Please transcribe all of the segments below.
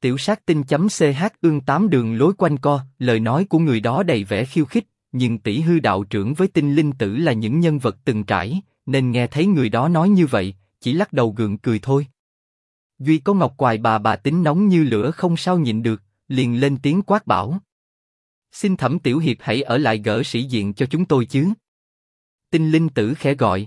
Tiểu sát tinh.ch ương 8 đường lối quanh co, lời nói của người đó đầy vẻ khiêu khích, nhưng tỷ hư đạo trưởng với tinh linh tử là những nhân vật từng trải, nên nghe thấy người đó nói như vậy, chỉ lắc đầu gượng cười thôi. Duy có Ngọc Quài bà tính nóng như lửa không sao nhịn được, liền lên tiếng quát bảo. Xin Thẩm tiểu hiệp hãy ở lại gỡ sĩ diện cho chúng tôi chứ. Tinh linh tử khẽ gọi.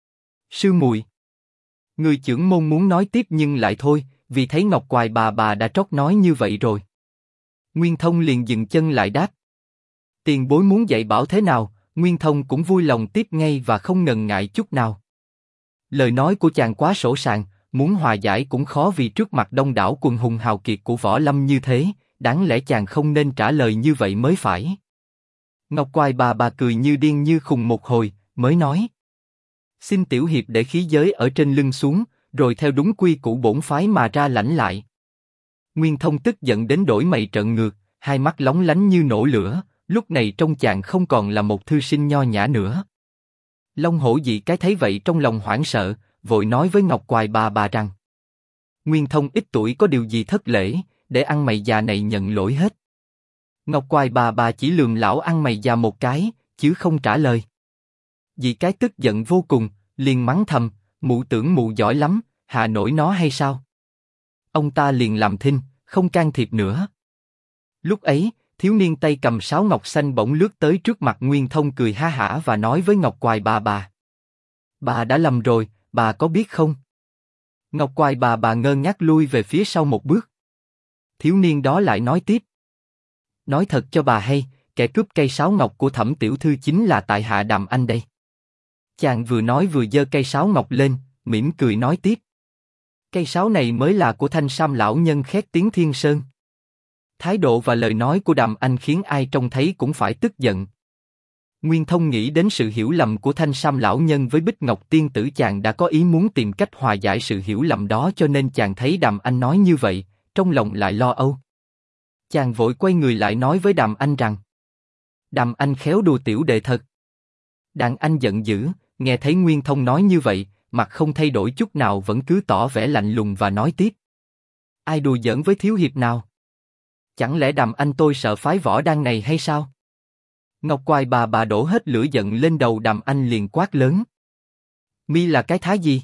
Sư muội. Người trưởng môn muốn nói tiếp nhưng lại thôi, vì thấy Ngọc Quài bà đã trót nói như vậy rồi. Nguyên Thông liền dừng chân lại đáp. Tiền bối muốn dạy bảo thế nào, Nguyên Thông cũng vui lòng tiếp ngay và không ngần ngại chút nào. Lời nói của chàng quá sỗ sàng, muốn hòa giải cũng khó vì trước mặt đông đảo quần hùng hào kiệt của võ lâm như thế, đáng lẽ chàng không nên trả lời như vậy mới phải. Ngọc Quài bà cười như điên như khùng một hồi, mới nói. Xin tiểu hiệp để khí giới ở trên lưng xuống, rồi theo đúng quy củ bổn phái mà ra lãnh lại. Nguyên Thông tức giận đến đổi mày trợn ngược, hai mắt lóng lánh như nổ lửa, lúc này trong chàng không còn là một thư sinh nho nhã nữa. Long hổ dị cái thấy vậy trong lòng hoảng sợ, vội nói với Ngọc Quài bà rằng. Nguyên Thông ít tuổi có điều gì thất lễ, để ăn mày già này nhận lỗi hết. Ngọc Quài bà chỉ lườm lão ăn mày già một cái, chứ không trả lời. Dị cái tức giận vô cùng, liền mắng thầm, mụ tưởng mụ giỏi lắm, hạ nổi nó hay sao? Ông ta liền làm thinh, không can thiệp nữa. Lúc ấy, thiếu niên tay cầm sáo ngọc xanh bỗng lướt tới trước mặt Nguyên Thông cười ha hả và nói với Ngọc Quài bà. Bà đã lầm rồi, bà có biết không? Ngọc Quài bà ngơ ngác lui về phía sau một bước. Thiếu niên đó lại nói tiếp. Nói thật cho bà hay, kẻ cướp cây sáo ngọc của Thẩm tiểu thư chính là tại hạ Đàm Anh đây. Chàng vừa nói vừa giơ cây sáo ngọc lên, mỉm cười nói tiếp. Cây sáo này mới là của Thanh Sam lão nhân khét tiếng Thiên Sơn. Thái độ và lời nói của Đàm Anh khiến ai trông thấy cũng phải tức giận. Nguyên Thông nghĩ đến sự hiểu lầm của Thanh Sam lão nhân với Bích Ngọc tiên tử, chàng đã có ý muốn tìm cách hòa giải sự hiểu lầm đó, cho nên chàng thấy Đàm Anh nói như vậy, trong lòng lại lo âu. Chàng vội quay người lại nói với Đàm Anh rằng. Đàm Anh khéo đùa tiểu đệ thật. Đàn Anh giận dữ, nghe thấy Nguyên Thông nói như vậy, mặt không thay đổi chút nào vẫn cứ tỏ vẻ lạnh lùng và nói tiếp. Ai đùa giỡn với thiếu hiệp nào? Chẳng lẽ Đàm Anh tôi sợ phái võ đan này hay sao? Ngọc Quài bà đổ hết lửa giận lên đầu Đàm Anh liền quát lớn. Mi là cái thá gì?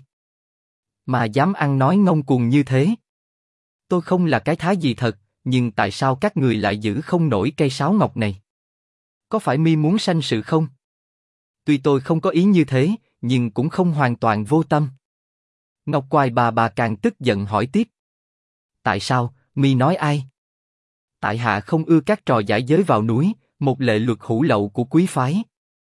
Mà dám ăn nói ngông cuồng như thế? Tôi không là cái thá gì thật, nhưng tại sao các người lại giữ không nổi cây sáo ngọc này? Có phải mi muốn sanh sự không? Tuy tôi không có ý như thế, nhưng cũng không hoàn toàn vô tâm. Ngọc Quài bà càng tức giận hỏi tiếp. Tại sao, mi nói ai? Tại hạ không ưa các trò giải giới vào núi, một lệ luật hủ lậu của quý phái.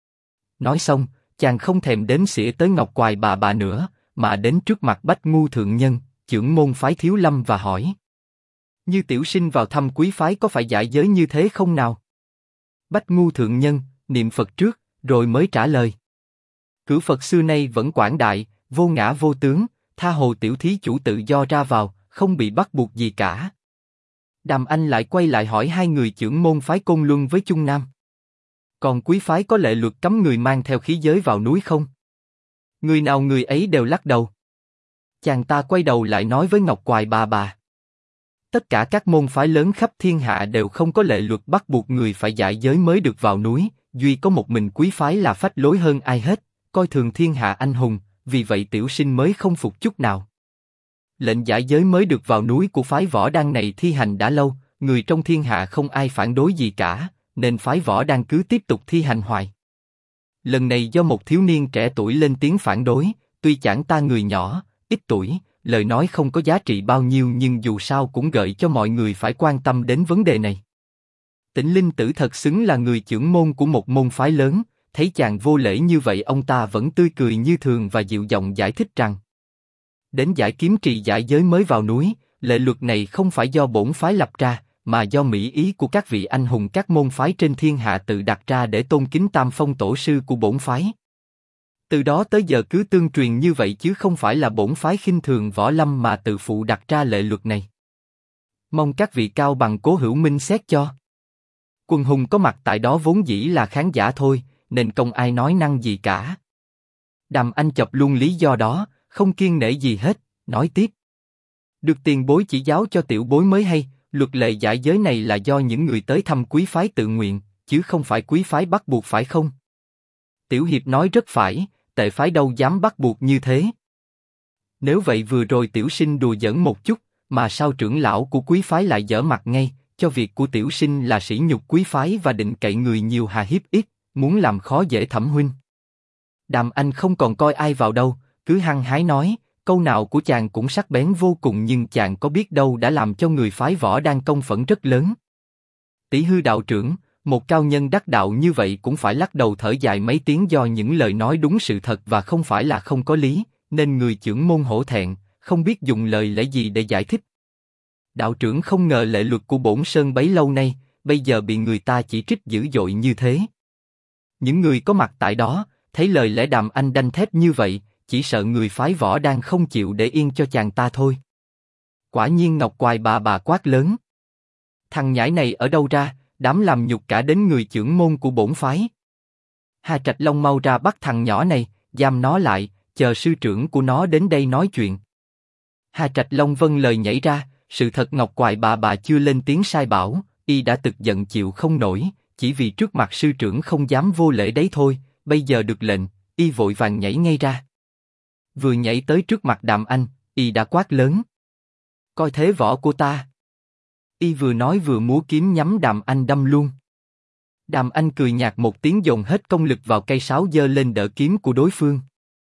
Nói xong, chàng không thèm đếm xỉa tới Ngọc Quài bà nữa, mà đến trước mặt Bách Ngu thượng nhân, trưởng môn phái Thiếu Lâm và hỏi. Như tiểu sinh vào thăm quý phái có phải giải giới như thế không nào? Bách Ngu thượng nhân, niệm Phật trước, rồi mới trả lời. Cửu Phật xưa nay vẫn quảng đại, vô ngã vô tướng, tha hồ tiểu thí chủ tự do ra vào, không bị bắt buộc gì cả. Đàm Anh lại quay lại hỏi hai người trưởng môn phái Côn Luân với Chung Nam. Còn quý phái có lệ luật cấm người mang theo khí giới vào núi không? Người nào người ấy đều lắc đầu. Chàng ta quay đầu lại nói với Ngọc Quài bà. Tất cả các môn phái lớn khắp thiên hạ đều không có lệ luật bắt buộc người phải giải giới mới được vào núi, duy có một mình quý phái là phách lối hơn ai hết, coi thường thiên hạ anh hùng, vì vậy tiểu sinh mới không phục chút nào. Lệnh giải giới mới được vào núi của phái Võ Đan này thi hành đã lâu, người trong thiên hạ không ai phản đối gì cả, nên phái Võ Đan cứ tiếp tục thi hành hoài. Lần này do một thiếu niên trẻ tuổi lên tiếng phản đối, tuy chẳng ta người nhỏ, ít tuổi, lời nói không có giá trị bao nhiêu nhưng dù sao cũng gợi cho mọi người phải quan tâm đến vấn đề này. Tĩnh Linh Tử thật xứng là người trưởng môn của một môn phái lớn, thấy chàng vô lễ như vậy ông ta vẫn tươi cười như thường và dịu giọng giải thích rằng. Đến giải kiếm trì giải giới mới vào núi, lệ luật này không phải do bổn phái lập ra, mà do mỹ ý của các vị anh hùng các môn phái trên thiên hạ tự đặt ra để tôn kính tam phong tổ sư của bổn phái. Từ đó tới giờ cứ tương truyền như vậy chứ không phải là bổn phái khinh thường võ lâm mà tự phụ đặt ra lệ luật này. Mong các vị cao bằng cố hữu minh xét cho. Quần hùng có mặt tại đó vốn dĩ là khán giả thôi, nên không ai nói năng gì cả. Đàm Anh chọc luôn lý do đó, không kiêng nể gì hết, nói tiếp. Được tiền bối chỉ giáo cho tiểu bối mới hay, luật lệ giải giới này là do những người tới thăm quý phái tự nguyện, chứ không phải quý phái bắt buộc phải không? Tiểu hiệp nói rất phải, tệ phái đâu dám bắt buộc như thế. Nếu vậy vừa rồi tiểu sinh đùa giỡn một chút, mà sao trưởng lão của quý phái lại dở mặt ngay, cho việc của tiểu sinh là sỉ nhục quý phái và định cậy người nhiều hà hiếp ít, muốn làm khó dễ Thẩm huynh. Đàm Anh không còn coi ai vào đâu, cứ hăng hái nói, câu nào của chàng cũng sắc bén vô cùng, nhưng chàng có biết đâu đã làm cho người phái Võ Đan công phẫn rất lớn. Tỷ hư đạo trưởng, một cao nhân đắc đạo như vậy cũng phải lắc đầu thở dài mấy tiếng, do những lời nói đúng sự thật và không phải là không có lý, nên người chưởng môn hổ thẹn, không biết dùng lời lẽ gì để giải thích. Đạo trưởng không ngờ lệ luật của bổn sơn bấy lâu nay, bây giờ bị người ta chỉ trích dữ dội như thế. Những người có mặt tại đó, thấy lời lẽ Đàm Anh đanh thép như vậy, chỉ sợ người phái Võ Đan không chịu để yên cho chàng ta thôi. Quả nhiên Ngọc Quài bà quát lớn. Thằng nhãi này ở đâu ra, dám làm nhục cả đến người chưởng môn của bổn phái. Hà Trạch Long mau ra bắt thằng nhỏ này, giam nó lại, chờ sư trưởng của nó đến đây nói chuyện. Hà Trạch Long vâng lời nhảy ra, sự thật Ngọc Quài bà chưa lên tiếng sai bảo, y đã tức giận chịu không nổi, chỉ vì trước mặt sư trưởng không dám vô lễ đấy thôi, bây giờ được lệnh, y vội vàng nhảy ngay ra. Vừa nhảy tới trước mặt Đàm Anh, y đã quát lớn. Coi thế võ của ta. Y vừa nói vừa múa kiếm nhắm Đàm Anh đâm luôn. Đàm Anh cười nhạt một tiếng, dồn hết công lực vào cây sáo giơ lên đỡ kiếm của đối phương.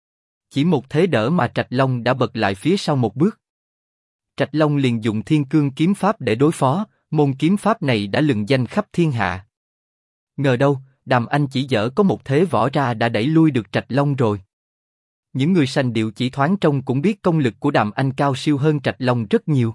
Chỉ một thế đỡ mà Trạch Long đã bật lại phía sau một bước. Trạch Long liền dùng Thiên Cương kiếm pháp để đối phó, môn kiếm pháp này đã lừng danh khắp thiên hạ. Ngờ đâu, Đàm Anh chỉ dở có một thế võ ra đã đẩy lui được Trạch Long rồi. Những người sành điệu chỉ thoáng trông cũng biết công lực của Đàm Anh cao siêu hơn Trạch Long rất nhiều.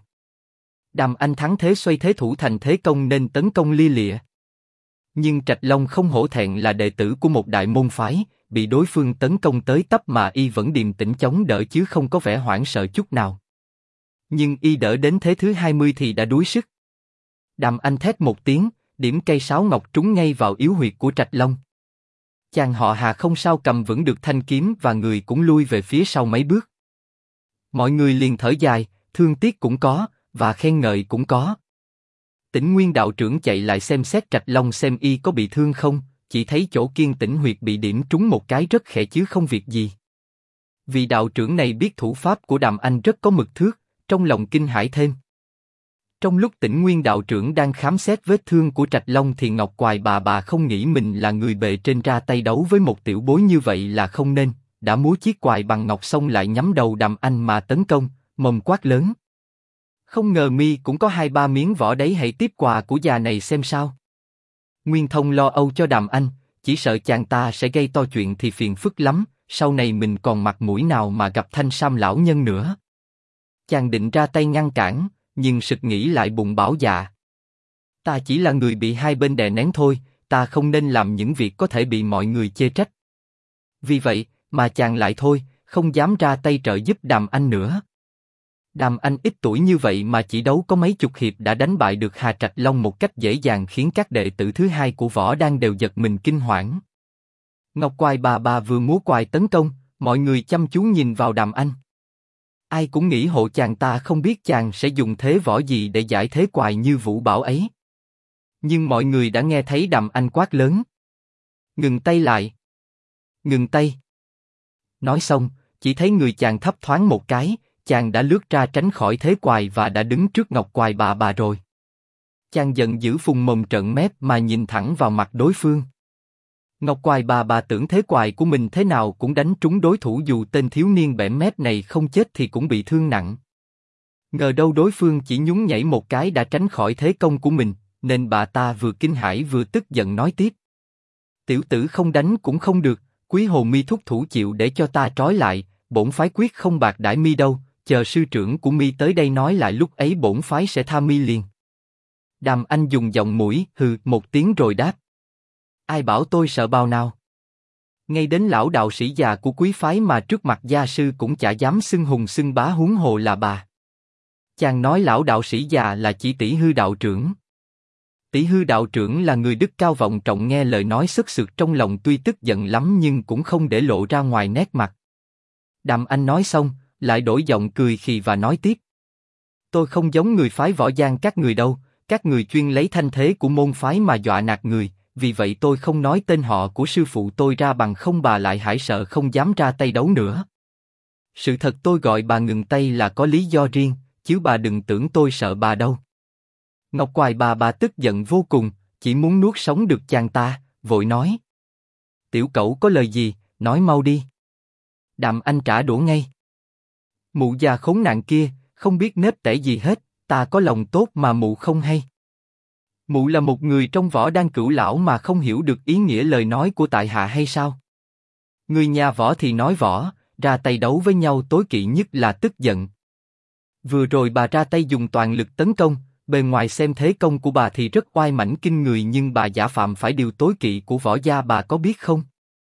Đàm Anh thắng thế xoay thế thủ thành thế công nên tấn công lia lịa. Nhưng Trạch Long không hổ thẹn là đệ tử của một đại môn phái, bị đối phương tấn công tới tấp mà y vẫn điềm tĩnh chống đỡ chứ không có vẻ hoảng sợ chút nào. Nhưng y đỡ đến thế thứ 20 thì đã đuối sức. Đàm Anh thét một tiếng, điểm cây sáo ngọc trúng ngay vào yếu huyệt của Trạch Long. Chàng họ Hà không sao cầm vững được thanh kiếm và người cũng lui về phía sau mấy bước. Mọi người liền thở dài, thương tiếc cũng có, và khen ngợi cũng có. Tĩnh Nguyên đạo trưởng chạy lại xem xét Trạch Long xem y có bị thương không, chỉ thấy chỗ Kiên Tĩnh huyệt bị điểm trúng một cái rất khẽ chứ không việc gì. Vì đạo trưởng này biết thủ pháp của Đàm Anh rất có mực thước, trong lòng kinh hãi thêm. Trong lúc Tĩnh Nguyên đạo trưởng đang khám xét vết thương của Trạch Long thì Ngọc Quài bà không nghĩ mình là người bề trên ra tay đấu với một tiểu bối như vậy là không nên, đã múa chiếc quài bằng ngọc xong lại nhắm đầu Đàm Anh mà tấn công, mồm quát lớn. Không ngờ mi cũng có 2-3 miếng vỏ đấy, hãy tiếp quà của già này xem sao. Nguyên Thông lo âu cho Đàm Anh, chỉ sợ chàng ta sẽ gây to chuyện thì phiền phức lắm, sau này mình còn mặt mũi nào mà gặp Thanh Sam lão nhân nữa. Chàng định ra tay ngăn cản, nhưng sực nghĩ lại bụng bảo dạ. Ta chỉ là người bị hai bên đè nén thôi, ta không nên làm những việc có thể bị mọi người chê trách. Vì vậy, mà chàng lại thôi, không dám ra tay trợ giúp Đàm Anh nữa. Đàm Anh ít tuổi như vậy mà chỉ đấu có mấy chục hiệp đã đánh bại được Hà Trạch Long một cách dễ dàng, khiến các đệ tử thứ hai của Võ Đan đều giật mình kinh hoảng. Ngọc Quài bà vừa múa quài tấn công, mọi người chăm chú nhìn vào Đàm Anh. Ai cũng nghĩ hộ chàng ta không biết chàng sẽ dùng thế võ gì để giải thế quài như Vũ Bảo ấy. Nhưng mọi người đã nghe thấy Đàm Anh quát lớn. Ngừng tay lại. Ngừng tay. Nói xong, chỉ thấy người chàng thấp thoáng một cái, chàng đã lướt ra tránh khỏi thế quài và đã đứng trước Ngọc Quài bà rồi. Chàng giận dữ phùng mồm trợn mép mà nhìn thẳng vào mặt đối phương. Ngọc Quài bà tưởng thế quài của mình thế nào cũng đánh trúng đối thủ, dù tên thiếu niên bẽm mép này không chết thì cũng bị thương nặng. Ngờ đâu đối phương chỉ nhún nhảy một cái đã tránh khỏi thế công của mình, nên bà ta vừa kinh hãi vừa tức giận nói tiếp. Tiểu tử không đánh cũng không được, Quý Hồ mi thúc thủ chịu để cho ta trói lại, bổn phái quyết không bạc đãi mi đâu, chờ sư trưởng của mi tới đây nói lại lúc ấy bổn phái sẽ tha mi liền. Đàm Anh dùng giọng mũi hừ một tiếng rồi đáp. Ai bảo tôi sợ bao nào? Ngay đến lão đạo sĩ già của quý phái mà trước mặt gia sư cũng chả dám xưng hùng xưng bá, huống hồ là bà. Chàng nói lão đạo sĩ già là chỉ Tỷ Hư đạo trưởng. Tỷ Hư đạo trưởng là người đức cao vọng trọng, nghe lời nói sất sượt trong lòng tuy tức giận lắm nhưng cũng không để lộ ra ngoài nét mặt. Đàm Anh nói xong, lại đổi giọng cười khì và nói tiếp. Tôi không giống người phái Võ Giang các người đâu, các người chuyên lấy thanh thế của môn phái mà dọa nạt người, vì vậy tôi không nói tên họ của sư phụ tôi ra bằng không bà lại hãi sợ không dám ra tay đấu nữa. Sự thật tôi gọi bà ngừng tay là có lý do riêng, chứ bà đừng tưởng tôi sợ bà đâu. Ngọc Hoài bà tức giận vô cùng, chỉ muốn nuốt sống được chàng ta, vội nói. Tiểu cẩu có lời gì, nói mau đi. Đàm Anh trả đũa ngay. Mụ già khốn nạn kia, không biết nết tẻ gì hết, ta có lòng tốt mà mụ không hay. Mụ là một người trong võ đan cửu lão mà không hiểu được ý nghĩa lời nói của tại hạ hay sao? Người nhà võ thì nói võ, ra tay đấu với nhau tối kỵ nhất là tức giận. Vừa rồi bà ra tay dùng toàn lực tấn công, bề ngoài xem thế công của bà thì rất oai mãnh kinh người nhưng bà giả phạm phải điều tối kỵ của võ gia bà có biết không?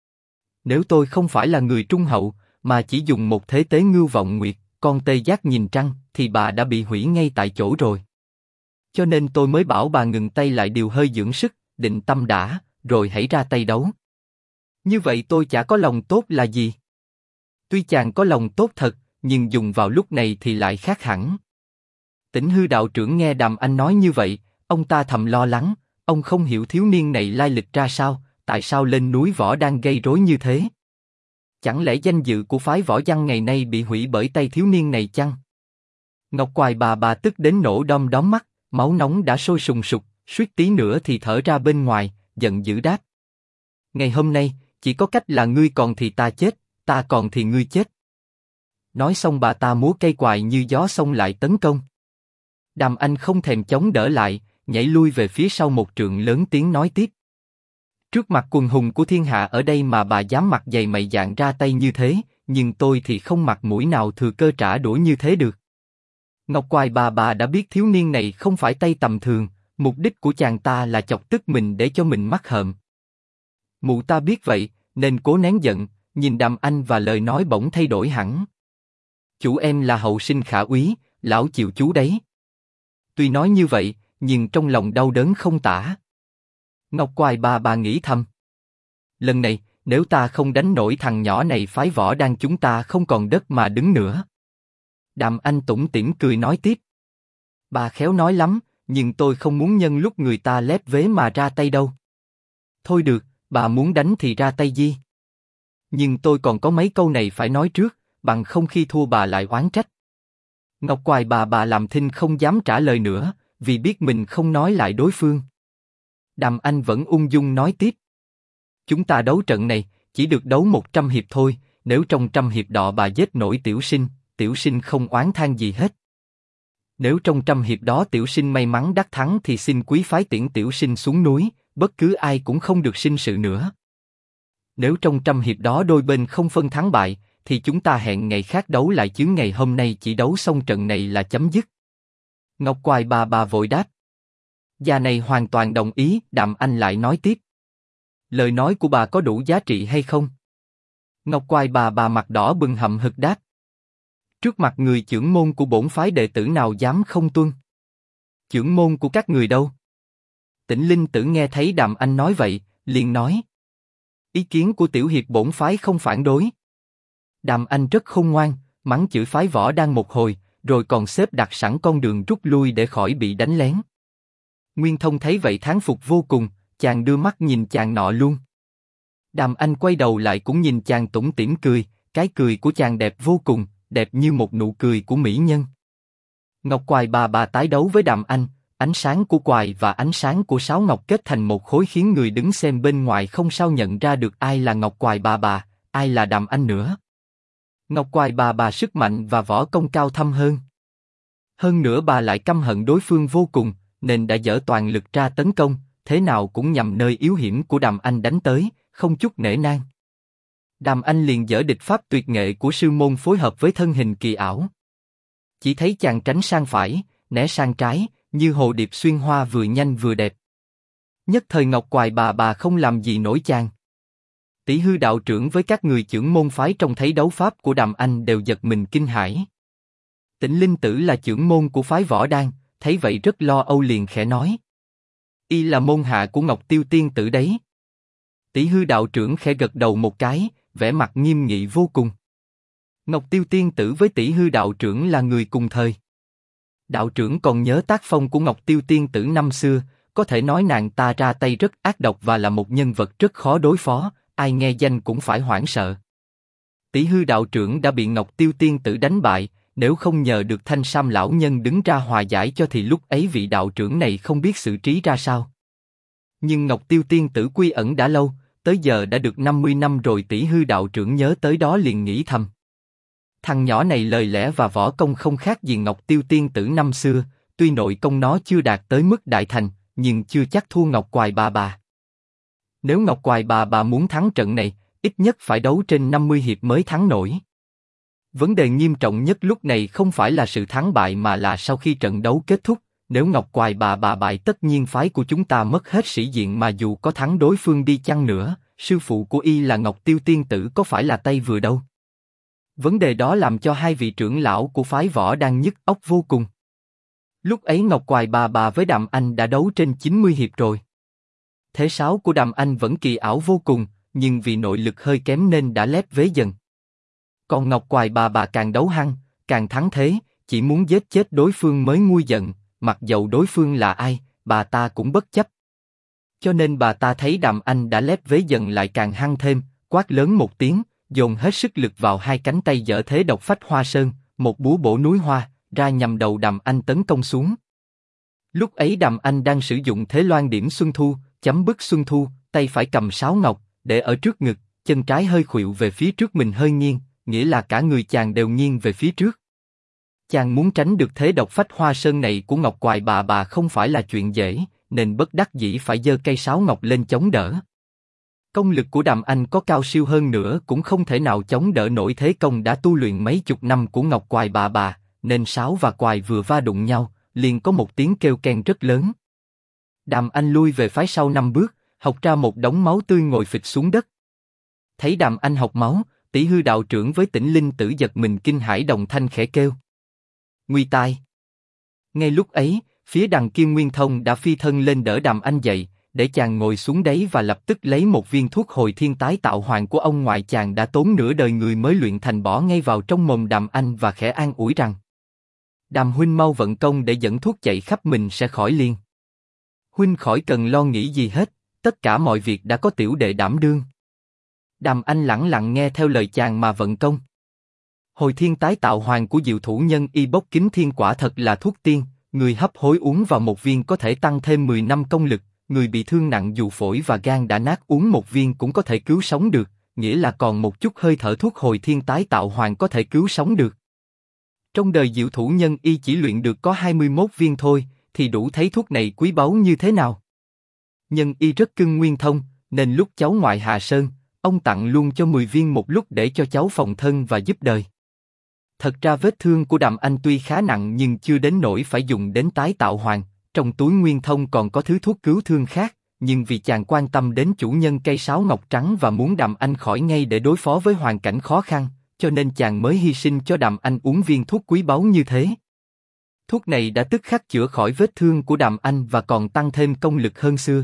Nếu tôi không phải là người trung hậu, mà chỉ dùng một thế tế ngưu vọng nguyệt, con tê giác nhìn trăng, thì bà đã bị hủy ngay tại chỗ rồi. Cho nên tôi mới bảo bà ngừng tay lại điều hơi dưỡng sức, định tâm đã, rồi hãy ra tay đấu. Như vậy tôi chả có lòng tốt là gì? Tuy chàng có lòng tốt thật, nhưng dùng vào lúc này thì lại khác hẳn. Tĩnh Hư đạo trưởng nghe Đàm Anh nói như vậy, ông ta thầm lo lắng, ông không hiểu thiếu niên này lai lịch ra sao, tại sao lên núi võ đang gây rối như thế? Chẳng lẽ danh dự của phái Võ Giang ngày nay bị hủy bởi tay thiếu niên này chăng? Ngọc Hoài bà tức đến nổ đom đóm mắt, máu nóng đã sôi sùng sục, suýt tí nữa thì thở ra bên ngoài, giận dữ đáp. Ngày hôm nay, chỉ có cách là ngươi còn thì ta chết, ta còn thì ngươi chết. Nói xong bà ta múa cây quài như gió xông lại tấn công. Đàm Anh không thèm chống đỡ lại, nhảy lui về phía sau một trượng lớn tiếng nói tiếp. Trước mặt quần hùng của thiên hạ ở đây mà bà dám mặt dày mày dạn ra tay như thế, nhưng tôi thì không mặt mũi nào thừa cơ trả đũa như thế được. Ngọc Hoài bà đã biết thiếu niên này không phải tay tầm thường, mục đích của chàng ta là chọc tức mình để cho mình mắc hợm. Mụ ta biết vậy, nên cố nén giận, nhìn Đàm Anh và lời nói bỗng thay đổi hẳn. Chủ em là hậu sinh khả úy, lão chịu chú đấy. Tuy nói như vậy, nhưng trong lòng đau đớn không tả. Ngọc Hoài bà nghĩ thầm. Lần này, nếu ta không đánh nổi thằng nhỏ này phái Võ Đan chúng ta không còn đất mà đứng nữa. Đàm Anh tủm tỉm cười nói tiếp. Bà khéo nói lắm, nhưng tôi không muốn nhân lúc người ta lép vế mà ra tay đâu. Thôi được, bà muốn đánh thì ra tay gì. Nhưng tôi còn có mấy câu này phải nói trước, bằng không khi thua bà lại oán trách. Ngọc Hoài bà làm thinh không dám trả lời nữa, vì biết mình không nói lại đối phương. Đàm Anh vẫn ung dung nói tiếp. Chúng ta đấu trận này, chỉ được đấu 100 hiệp thôi, nếu trong 100 hiệp đó bà giết nổi tiểu sinh không oán than gì hết. Nếu trong 100 hiệp đó tiểu sinh may mắn đắc thắng thì xin quý phái tiễn tiểu sinh xuống núi, bất cứ ai cũng không được sinh sự nữa. Nếu trong 100 hiệp đó đôi bên không phân thắng bại, thì chúng ta hẹn ngày khác đấu lại chứ ngày hôm nay chỉ đấu xong trận này là chấm dứt. Ngọc Hoài bà vội đáp. Già này hoàn toàn đồng ý, Đàm Anh lại nói tiếp. Lời nói của bà có đủ giá trị hay không? Ngọc Hoài bà mặt đỏ bừng hậm hực đáp. Trước mặt người chưởng môn của bổn phái đệ tử nào dám không tuân? Chưởng môn của các người đâu? Tĩnh Linh Tử nghe thấy Đàm Anh nói vậy, liền nói. Ý kiến của tiểu hiệp bổn phái không phản đối. Đàm Anh rất khôn ngoan, mắng chửi phái Võ Đan một hồi, rồi còn xếp đặt sẵn con đường rút lui để khỏi bị đánh lén. Nguyên Thông thấy vậy thán phục vô cùng, chàng đưa mắt nhìn chàng nọ luôn. Đàm Anh quay đầu lại cũng nhìn chàng tủm tỉm cười, cái cười của chàng đẹp vô cùng, đẹp như một nụ cười của mỹ nhân. Ngọc Hoài bà tái đấu với Đàm Anh, ánh sáng của Hoài và ánh sáng của Sáo Ngọc kết thành một khối khiến người đứng xem bên ngoài không sao nhận ra được ai là Ngọc Hoài bà, ai là Đàm Anh nữa. Ngọc Hoài bà sức mạnh và võ công cao thâm hơn. Hơn nữa bà lại căm hận đối phương vô cùng, nên đã dở toàn lực ra tấn công, thế nào cũng nhằm nơi yếu hiểm của Đàm Anh đánh tới, không chút nể nang. Đàm Anh liền dở địch pháp tuyệt nghệ của sư môn phối hợp với thân hình kỳ ảo. Chỉ thấy chàng tránh sang phải, né sang trái, như hồ điệp xuyên hoa vừa nhanh vừa đẹp. Nhất thời Ngọc Hoài bà không làm gì nổi chàng. Tỷ Hư đạo trưởng với các người chưởng môn phái trông thấy đấu pháp của Đàm Anh đều giật mình kinh hãi. Tĩnh Linh Tử là chưởng môn của phái Võ Đan, thấy vậy rất lo âu liền khẽ nói. Y là môn hạ của Ngọc Tiêu Tiên Tử đấy. Tỷ Hư đạo trưởng khẽ gật đầu một cái, vẻ mặt nghiêm nghị vô cùng. Ngọc Tiêu Tiên Tử với Tỷ Hư đạo trưởng là người cùng thời. Đạo trưởng còn nhớ tác phong của Ngọc Tiêu tiên tử năm xưa, có thể nói nàng ta ra tay rất ác độc và là một nhân vật rất khó đối phó, ai nghe danh cũng phải hoảng sợ. Tỷ Hư đạo trưởng đã bị Ngọc Tiêu tiên tử đánh bại, nếu không nhờ được Thanh Sam lão nhân đứng ra hòa giải cho thì lúc ấy vị đạo trưởng này không biết xử trí ra sao. Nhưng Ngọc Tiêu tiên tử quy ẩn đã lâu, tới giờ đã được 50 năm rồi. Tỷ Hư đạo trưởng nhớ tới đó liền nghĩ thầm. Thằng nhỏ này lời lẽ và võ công không khác gì Ngọc Tiêu tiên tử năm xưa, tuy nội công nó chưa đạt tới mức đại thành, nhưng chưa chắc thua Ngọc Quài bà bà. Nếu Ngọc Quài bà bà muốn thắng trận này, ít nhất phải đấu trên 50 hiệp mới thắng nổi. Vấn đề nghiêm trọng nhất lúc này không phải là sự thắng bại mà là sau khi trận đấu kết thúc, nếu Ngọc Quài bà bà bại tất nhiên phái của chúng ta mất hết sĩ diện, mà dù có thắng đối phương đi chăng nữa, sư phụ của y là Ngọc Tiêu tiên tử có phải là tay vừa đâu. Vấn đề đó làm cho hai vị trưởng lão của phái võ đang nhức óc vô cùng. Lúc ấy Ngọc Quài bà bà với Đàm Anh đã đấu trên 90 hiệp rồi. Thế sáo của Đàm Anh vẫn kỳ ảo vô cùng, nhưng vì nội lực hơi kém nên đã lép vế dần. Còn Ngọc Quài bà bà càng đấu hăng, càng thắng thế, chỉ muốn giết chết đối phương mới nguôi giận, mặc dầu đối phương là ai, bà ta cũng bất chấp. Cho nên bà ta thấy Đàm Anh đã lép vế dần lại càng hăng thêm, quát lớn một tiếng, dồn hết sức lực vào hai cánh tay dở thế độc phách hoa sơn, một búa bổ núi hoa, ra nhằm đầu Đàm Anh tấn công xuống. Lúc ấy Đàm Anh đang sử dụng thế loan điểm xuân thu, chấm bức xuân thu, tay phải cầm sáo ngọc, để ở trước ngực, chân trái hơi khuỵu về phía trước mình hơi nghiêng, nghĩa là cả người chàng đều nghiêng về phía trước. Chàng muốn tránh được thế độc phách hoa sơn này của Ngọc Quài bà bà không phải là chuyện dễ, nên bất đắc dĩ phải giơ cây sáo ngọc lên chống đỡ. Công lực của Đàm Anh có cao siêu hơn nữa cũng không thể nào chống đỡ nổi thế công đã tu luyện mấy chục năm của Ngọc Quài bà bà, nên sáo và quài vừa va đụng nhau, liền có một tiếng kêu keng rất lớn. Đàm Anh lui về phía sau 5 bước, học ra một đống máu tươi ngồi phịch xuống đất. Thấy Đàm Anh học máu, Tỷ Hư đạo trưởng với Tĩnh Linh tử giật mình kinh hãi, đồng thanh khẽ kêu: nguy tai! Ngay lúc ấy, phía đằng kia Nguyên Thông đã phi thân lên đỡ Đàm Anh dậy, để chàng ngồi xuống đấy và lập tức lấy một viên thuốc hồi thiên tái tạo hoàng của ông ngoại chàng đã tốn nửa đời người mới luyện thành bỏ ngay vào trong mồm Đàm Anh và khẽ an ủi rằng: Đàm huynh mau vận công để dẫn thuốc chạy khắp mình sẽ khỏi liền. Huynh khỏi cần lo nghĩ gì hết, tất cả mọi việc đã có tiểu đệ đảm đương. Đàm Anh lẳng lặng nghe theo lời chàng mà vận công. Hồi thiên tái tạo hoàng của Diệu Thủ Nhân Y Bốc Kính Thiên quả thật là thuốc tiên, người hấp hối uống vào một viên có thể tăng thêm 10 năm công lực, người bị thương nặng dù phổi và gan đã nát uống một viên cũng có thể cứu sống được, nghĩa là còn một chút hơi thở thuốc hồi thiên tái tạo hoàng có thể cứu sống được. Trong đời Diệu Thủ Nhân Y chỉ luyện được có 21 viên thôi, thì đủ thấy thuốc này quý báu như thế nào. Nhân Y rất cưng Nguyên Thông, nên lúc cháu ngoại hạ sơn, ông tặng luôn cho 10 viên một lúc để cho cháu phòng thân và giúp đời. Thật ra vết thương của Đàm Anh tuy khá nặng nhưng chưa đến nỗi phải dùng đến tái tạo hoàng, trong túi Nguyên Thông còn có thứ thuốc cứu thương khác, nhưng vì chàng quan tâm đến chủ nhân cây sáo ngọc trắng và muốn Đàm Anh khỏi ngay để đối phó với hoàn cảnh khó khăn, cho nên chàng mới hy sinh cho Đàm Anh uống viên thuốc quý báu như thế. Thuốc này đã tức khắc chữa khỏi vết thương của Đàm Anh và còn tăng thêm công lực hơn xưa.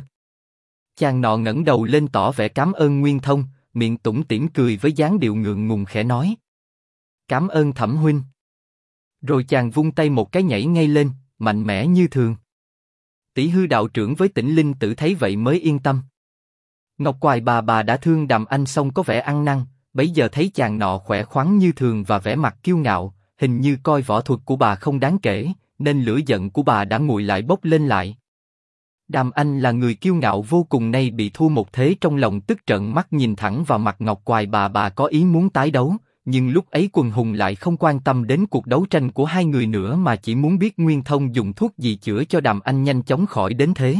Chàng nọ ngẩng đầu lên tỏ vẻ cảm ơn Nguyên Thông, miệng tủm tỉm cười với dáng điệu ngượng ngùng khẽ nói: Cảm ơn Thẩm huynh. Rồi chàng vung tay một cái nhảy ngay lên, mạnh mẽ như thường. Tỷ Hư đạo trưởng với Tĩnh Linh tử thấy vậy mới yên tâm. Ngọc Quài bà đã thương Đàm Anh xong có vẻ ăn năn, bấy giờ thấy chàng nọ khỏe khoắn như thường và vẻ mặt kiêu ngạo, hình như coi võ thuật của bà không đáng kể, nên lửa giận của bà đã nguội lại bốc lên lại. Đàm Anh là người kiêu ngạo vô cùng, nay bị thua một thế trong lòng tức trợn mắt nhìn thẳng vào mặt Ngọc Quài bà có ý muốn tái đấu, nhưng lúc ấy quần hùng lại không quan tâm đến cuộc đấu tranh của hai người nữa mà chỉ muốn biết Nguyên Thông dùng thuốc gì chữa cho Đàm Anh nhanh chóng khỏi đến thế.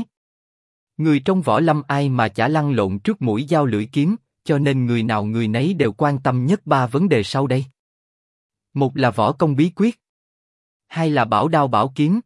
Người trong võ lâm ai mà chả lăn lộn trước mũi dao lưỡi kiếm, cho nên người nào người nấy đều quan tâm nhất ba vấn đề sau đây. Một là võ công bí quyết, hai là bảo đao bảo kiếm,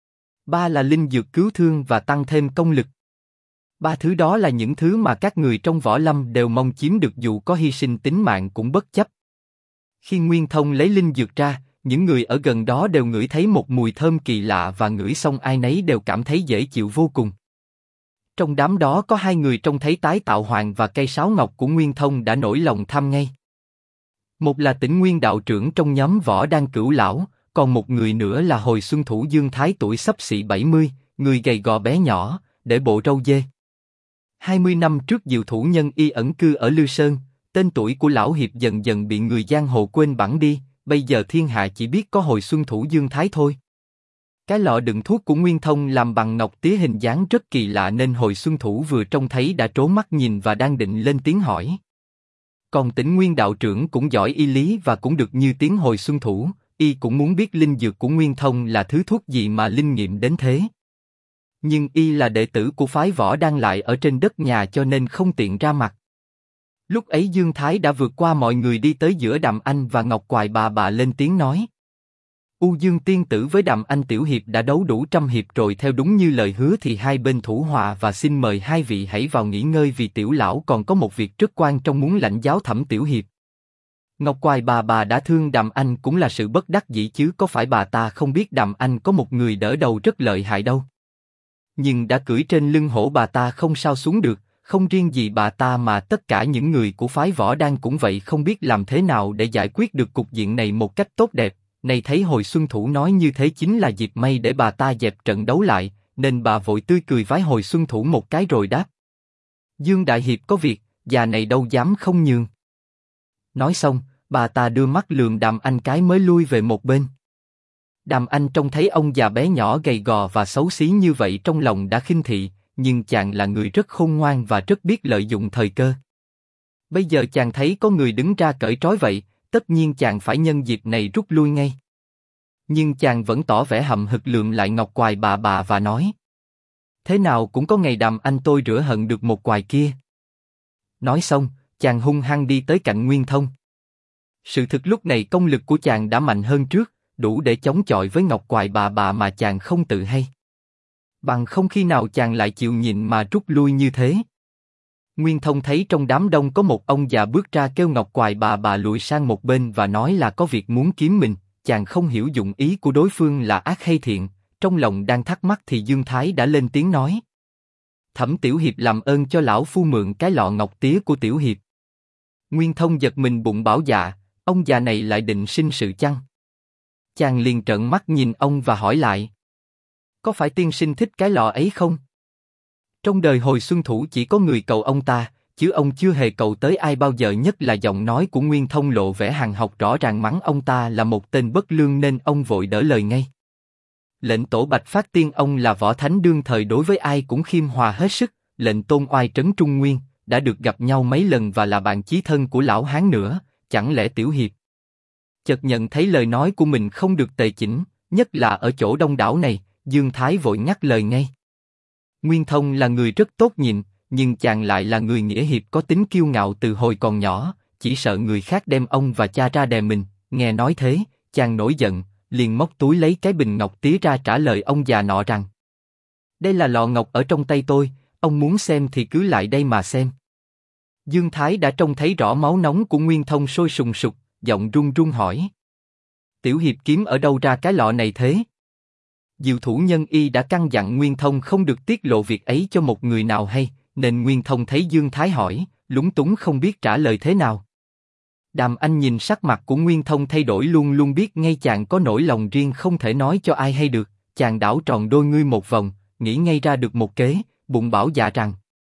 ba là linh dược cứu thương và tăng thêm công lực. Ba thứ đó là những thứ mà các người trong võ lâm đều mong chiếm được dù có hy sinh tính mạng cũng bất chấp. Khi Nguyên Thông lấy linh dược ra, những người ở gần đó đều ngửi thấy một mùi thơm kỳ lạ và ngửi xong ai nấy đều cảm thấy dễ chịu vô cùng. Trong đám đó có hai người trông thấy tái tạo hoàng và cây sáo ngọc của Nguyên Thông đã nổi lòng tham ngay. Một là Tĩnh Nguyên đạo trưởng trong nhóm võ đan cửu lão, còn một người nữa là hồi xuân thủ Dương Thái tuổi xấp xỉ 70, người gầy gò bé nhỏ, để bộ râu dê. 20 năm trước Diệu thủ nhân y ẩn cư ở Lư Sơn, tên tuổi của lão hiệp dần dần bị người giang hồ quên bẵng đi, bây giờ thiên hạ chỉ biết có hồi xuân thủ Dương Thái thôi. Cái lọ đựng thuốc của Nguyên Thông làm bằng ngọc tía hình dáng rất kỳ lạ nên hồi xuân thủ vừa trông thấy đã trố mắt nhìn và đang định lên tiếng hỏi. Còn Tĩnh Nguyên đạo trưởng cũng giỏi y lý và cũng được như tiếng hồi xuân thủ, y cũng muốn biết linh dược của Nguyên Thông là thứ thuốc gì mà linh nghiệm đến thế. Nhưng y là đệ tử của phái Võ Đan lại ở trên đất nhà cho nên không tiện ra mặt. Lúc ấy Dương Thái đã vượt qua mọi người đi tới giữa Đàm Anh và Ngọc Quài bà lên tiếng nói. U Dương tiên tử với Đàm Anh tiểu hiệp đã đấu đủ trăm hiệp rồi, theo đúng như lời hứa thì hai bên thủ hòa và xin mời hai vị hãy vào nghỉ ngơi vì tiểu lão còn có một việc rất quan trọng muốn lãnh giáo Thẩm tiểu hiệp. Ngọc Quài bà đã thương Đàm Anh cũng là sự bất đắc dĩ chứ có phải bà ta không biết Đàm Anh có một người đỡ đầu rất lợi hại đâu. Nhưng đã cưỡi trên lưng hổ bà ta không sao xuống được, không riêng gì bà ta mà tất cả những người của phái Võ Đan cũng vậy, không biết làm thế nào để giải quyết được cục diện này một cách tốt đẹp. Này thấy hồi xuân thủ nói như thế chính là dịp may để bà ta dẹp trận đấu lại, nên bà vội tươi cười vái hồi xuân thủ một cái rồi đáp. Dương đại hiệp có việc, già này đâu dám không nhường. Nói xong, bà ta đưa mắt lườm Đàm Anh cái mới lui về một bên. Đàm Anh trông thấy ông già bé nhỏ gầy gò và xấu xí như vậy trong lòng đã khinh thị, nhưng chàng là người rất khôn ngoan và rất biết lợi dụng thời cơ. Bây giờ chàng thấy có người đứng ra cởi trói vậy, tất nhiên chàng phải nhân dịp này rút lui ngay. Nhưng chàng vẫn tỏ vẻ hậm hực lườm lại Ngọc Quài bà và nói. Thế nào cũng có ngày Đàm Anh tôi rửa hận được một quài kia. Nói xong, chàng hung hăng đi tới cạnh Nguyên Thông. Sự thực lúc này công lực của chàng đã mạnh hơn trước, đủ để chống chọi với Ngọc Quài bà mà chàng không tự hay. Bằng không khi nào chàng lại chịu nhịn mà rút lui như thế. Nguyên Thông thấy trong đám đông có một ông già bước ra kêu Ngọc Quài bà lùi sang một bên và nói là có việc muốn kiếm mình. Chàng không hiểu dụng ý của đối phương là ác hay thiện, trong lòng đang thắc mắc thì Dương Thái đã lên tiếng nói. Thẩm tiểu hiệp làm ơn cho lão phu mượn cái lọ ngọc tía của tiểu hiệp. Nguyên Thông giật mình bụng bảo dạ, ông già này lại định sinh sự chăng? Chàng liền trợn mắt nhìn ông và hỏi lại. Có phải tiên sinh thích cái lọ ấy không? Trong đời hồi xuân thủ chỉ có người cầu ông ta, chứ ông chưa hề cầu tới ai bao giờ, nhất là giọng nói của Nguyên Thông lộ vẻ hằn học rõ ràng mắng ông ta là một tên bất lương nên ông vội đỡ lời ngay. Lệnh tổ Bạch Phát Tiên ông là võ thánh đương thời đối với ai cũng khiêm hòa hết sức, lệnh tôn oai trấn Trung Nguyên, đã được gặp nhau mấy lần và là bạn chí thân của lão hán nữa, chẳng lẽ tiểu hiệp? Chợt nhận thấy lời nói của mình không được tề chỉnh, nhất là ở chỗ đông đảo này, Dương Thái vội ngắt lời ngay. Nguyên Thông là người rất tốt nhịn, nhưng chàng lại là người nghĩa hiệp có tính kiêu ngạo từ hồi còn nhỏ, chỉ sợ người khác đem ông và cha ra đè mình. Nghe nói thế, chàng nổi giận, liền móc túi lấy cái bình ngọc tía ra trả lời ông già nọ rằng: đây là lọ ngọc ở trong tay tôi, ông muốn xem thì cứ lại đây mà xem. Dương Thái đã trông thấy rõ máu nóng của Nguyên Thông sôi sùng sục, giọng run run hỏi: tiểu hiệp kiếm ở đâu ra cái lọ này thế? Diệu thủ nhân y đã căn dặn Nguyên Thông không được tiết lộ việc ấy cho một người nào hay, nên Nguyên Thông thấy Dương Thái hỏi, lúng túng không biết trả lời thế nào. Đàm Anh nhìn sắc mặt của Nguyên Thông thay đổi luôn luôn biết ngay chàng có nỗi lòng riêng không thể nói cho ai hay được, chàng đảo tròn đôi ngươi một vòng, nghĩ ngay ra được một kế, bụng bảo dạ rằng: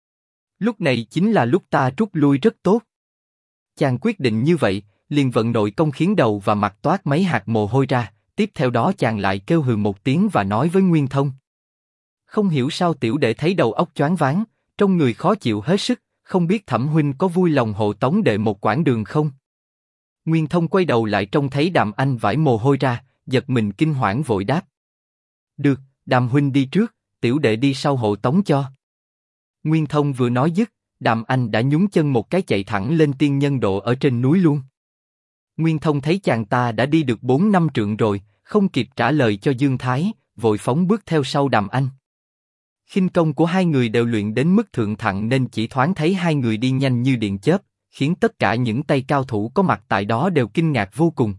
lúc này chính là lúc ta rút lui rất tốt. Chàng quyết định như vậy, liền vận nội công khiến đầu và mặt toát mấy hạt mồ hôi ra. Tiếp theo đó chàng lại kêu hừ một tiếng và nói với Nguyên Thông: không hiểu sao tiểu đệ thấy đầu óc choáng váng, trong người khó chịu hết sức, không biết Thẩm huynh có vui lòng hộ tống đệ một quãng đường không? Nguyên Thông quay đầu lại trông thấy Đàm Anh vải mồ hôi ra, giật mình kinh hoảng vội đáp: được, Đàm huynh đi trước, tiểu đệ đi sau hộ tống cho. Nguyên Thông vừa nói dứt, Đàm Anh đã nhún chân một cái chạy thẳng lên tiên nhân độ ở trên núi luôn. Nguyên Thông thấy chàng ta đã đi được 4-5 trượng rồi, không kịp trả lời cho Dương Thái, vội phóng bước theo sau Đàm Anh. Khinh công của hai người đều luyện đến mức thượng thặng nên chỉ thoáng thấy hai người đi nhanh như điện chớp, khiến tất cả những tay cao thủ có mặt tại đó đều kinh ngạc vô cùng.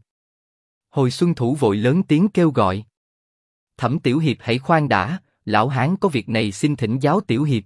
Hồi xuân thủ vội lớn tiếng kêu gọi: Thẩm tiểu hiệp hãy khoan đã, lão hán có việc này xin thỉnh giáo tiểu hiệp.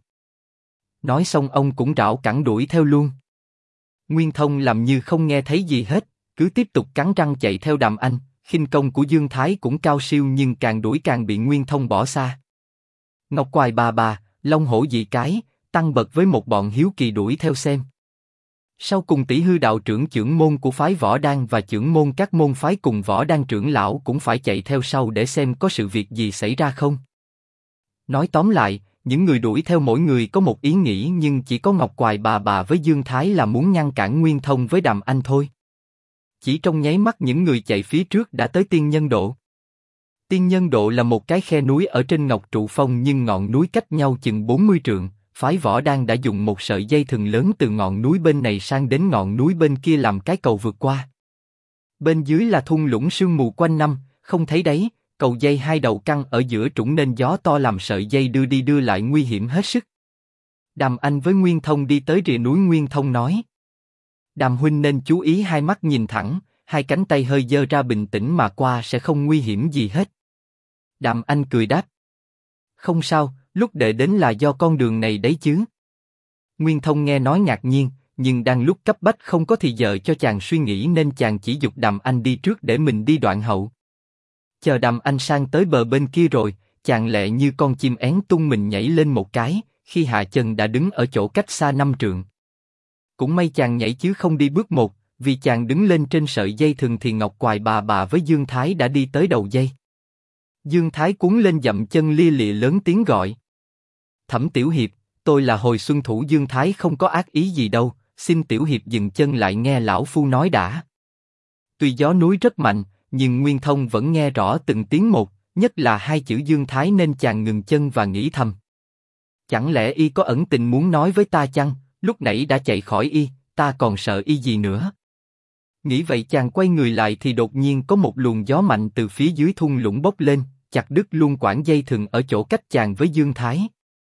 Nói xong ông cũng rảo cẳng đuổi theo luôn. Nguyên Thông làm như không nghe thấy gì hết, cứ tiếp tục cắn răng chạy theo Đàm Anh, khinh công của Dương Thái cũng cao siêu nhưng càng đuổi càng bị Nguyên Thông bỏ xa. Ngọc Quài bà, Long Hổ Dị Cái, tăng bật với một bọn hiếu kỳ đuổi theo xem. Sau cùng tỷ hư đạo trưởng chưởng môn của phái Võ Đan và chưởng môn các môn phái cùng Võ Đan trưởng lão cũng phải chạy theo sau để xem có sự việc gì xảy ra không. Nói tóm lại, những người đuổi theo mỗi người có một ý nghĩ nhưng chỉ có Ngọc Quài bà với Dương Thái là muốn ngăn cản Nguyên Thông với Đàm Anh thôi. Chỉ trong nháy mắt những người chạy phía trước đã tới Tiên Nhân Độ. Tiên Nhân Độ là một cái khe núi ở trên Ngọc Trụ Phong nhưng ngọn núi cách nhau chừng 40 trượng. Phái Võ Đan đã dùng một sợi dây thừng lớn từ ngọn núi bên này sang đến ngọn núi bên kia làm cái cầu vượt qua. Bên dưới là thung lũng sương mù quanh năm, không thấy đáy, cầu dây hai đầu căng ở giữa trũng nên gió to làm sợi dây đưa đi đưa lại nguy hiểm hết sức. Đàm Anh với Nguyên Thông đi tới rìa núi. Nguyên Thông nói: Đàm huynh nên chú ý, hai mắt nhìn thẳng, hai cánh tay hơi giơ ra, bình tĩnh mà qua sẽ không nguy hiểm gì hết. Đàm Anh cười đáp: Không sao, lúc đệ đến là do con đường này đấy chứ. Nguyên Thông nghe nói ngạc nhiên, nhưng đang lúc cấp bách không có thì giờ cho chàng suy nghĩ nên chàng chỉ giục Đàm Anh đi trước để mình đi đoạn hậu. Chờ Đàm Anh sang tới bờ bên kia rồi, chàng lẹ như con chim én tung mình nhảy lên một cái, khi hạ chân đã đứng ở chỗ cách xa 5 trượng. Cũng may chàng nhảy chứ không đi bước một, vì chàng đứng lên trên sợi dây thừng thì Ngọc Quài bà với Dương Thái đã đi tới đầu dây. Dương Thái cuốn lên dậm chân lia lịa lớn tiếng gọi: Thẩm Tiểu Hiệp, tôi là Hồi Xuân Thủ. Dương Thái không có ác ý gì đâu, xin Tiểu Hiệp dừng chân lại nghe lão phu nói đã. Tuy gió núi rất mạnh, nhưng Nguyên Thông vẫn nghe rõ từng tiếng một, nhất là hai chữ Dương Thái nên chàng ngừng chân và nghĩ thầm: Chẳng lẽ y có ẩn tình muốn nói với ta chăng? Lúc nãy đã chạy khỏi y, ta còn sợ y gì nữa? Nghĩ vậy chàng quay người lại thì đột nhiên có một luồng gió mạnh từ phía dưới thung lũng bốc lên, chặt đứt luôn quãng dây thừng ở chỗ cách chàng với Dương Thái.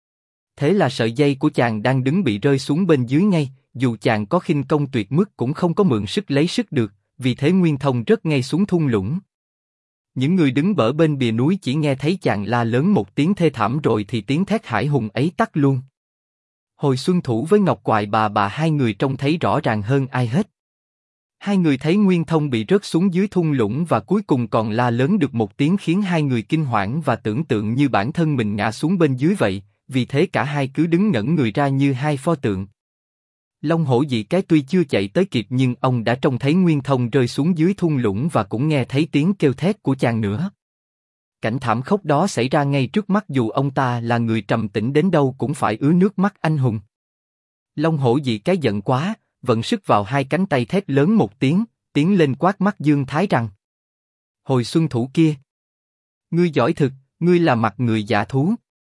Thế là sợi dây của chàng đang đứng bị rơi xuống bên dưới ngay, dù chàng có khinh công tuyệt mức cũng không có mượn sức lấy sức được, vì thế Nguyên Thông rớt ngay xuống thung lũng. Những người đứng bờ bên bìa núi chỉ nghe thấy chàng la lớn một tiếng thê thảm rồi thì tiếng thét hải hùng ấy tắt luôn. Hồi Xuân Thủ với Ngọc Quài bà hai người trông thấy rõ ràng hơn ai hết. Hai người thấy Nguyên Thông bị rớt xuống dưới thung lũng và cuối cùng còn la lớn được một tiếng khiến hai người kinh hoảng và tưởng tượng như bản thân mình ngã xuống bên dưới vậy, vì thế cả hai cứ đứng ngẩn người ra như hai pho tượng. Long Hổ Dị Cái tuy chưa chạy tới kịp nhưng ông đã trông thấy Nguyên Thông rơi xuống dưới thung lũng và cũng nghe thấy tiếng kêu thét của chàng nữa. Cảnh thảm khốc đó xảy ra ngay trước mắt, dù ông ta là người trầm tĩnh đến đâu cũng phải ứa nước mắt anh hùng. Long Hổ Dị Cái giận quá, vận sức vào hai cánh tay thét lớn một tiếng, tiến lên quát mắt Dương Thái rằng: Hồi Xuân Thủ kia, ngươi giỏi thực, ngươi là mặt người dạ thú.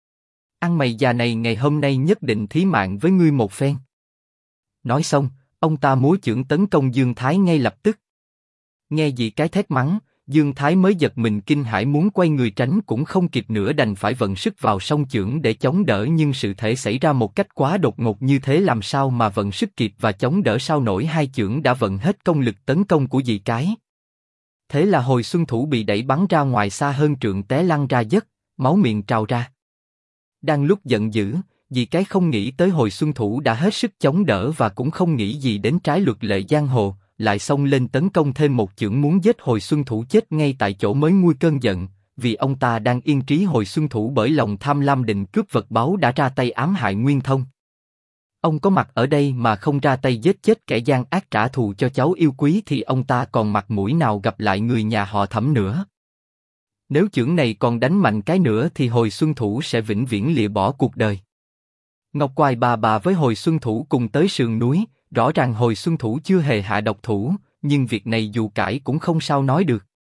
Ăn mày già này ngày hôm nay nhất định thí mạng với ngươi một phen. Nói xong, ông ta múa chưởng tấn công Dương Thái ngay lập tức. Nghe Dị Cái thét mắng, Dương Thái mới giật mình kinh hãi muốn quay người tránh cũng không kịp nữa, đành phải vận sức vào song chưởng để chống đỡ, nhưng sự thể xảy ra một cách quá đột ngột như thế làm sao mà vận sức kịp và chống đỡ sao nổi, hai chưởng đã vận hết công lực tấn công của Dị Cái. Thế là Hồi Xuân Thủ bị đẩy bắn ra ngoài xa hơn trượng, té lăn ra đất, máu miệng trào ra. Đang lúc giận dữ, Dị Cái không nghĩ tới Hồi Xuân Thủ đã hết sức chống đỡ và cũng không nghĩ gì đến trái luật lệ giang hồ, lại xông lên tấn công thêm một chưởng muốn giết Hồi Xuân Thủ chết ngay tại chỗ mới nguôi cơn giận, vì ông ta đang yên trí Hồi Xuân Thủ bởi lòng tham lam định cướp vật báu đã ra tay ám hại Nguyên Thông. Ông có mặt ở đây mà không ra tay giết chết kẻ gian ác trả thù cho cháu yêu quý thì ông ta còn mặt mũi nào gặp lại người nhà họ Thẩm nữa. Nếu chưởng này còn đánh mạnh cái nữa thì Hồi Xuân Thủ sẽ vĩnh viễn lìa bỏ cuộc đời. Ngọc Quài bà với Hồi Xuân Thủ cùng tới sườn núi, rõ ràng Hồi Xuân Thủ chưa hề hạ độc thủ, nhưng việc này dù cãi cũng không sao nói được.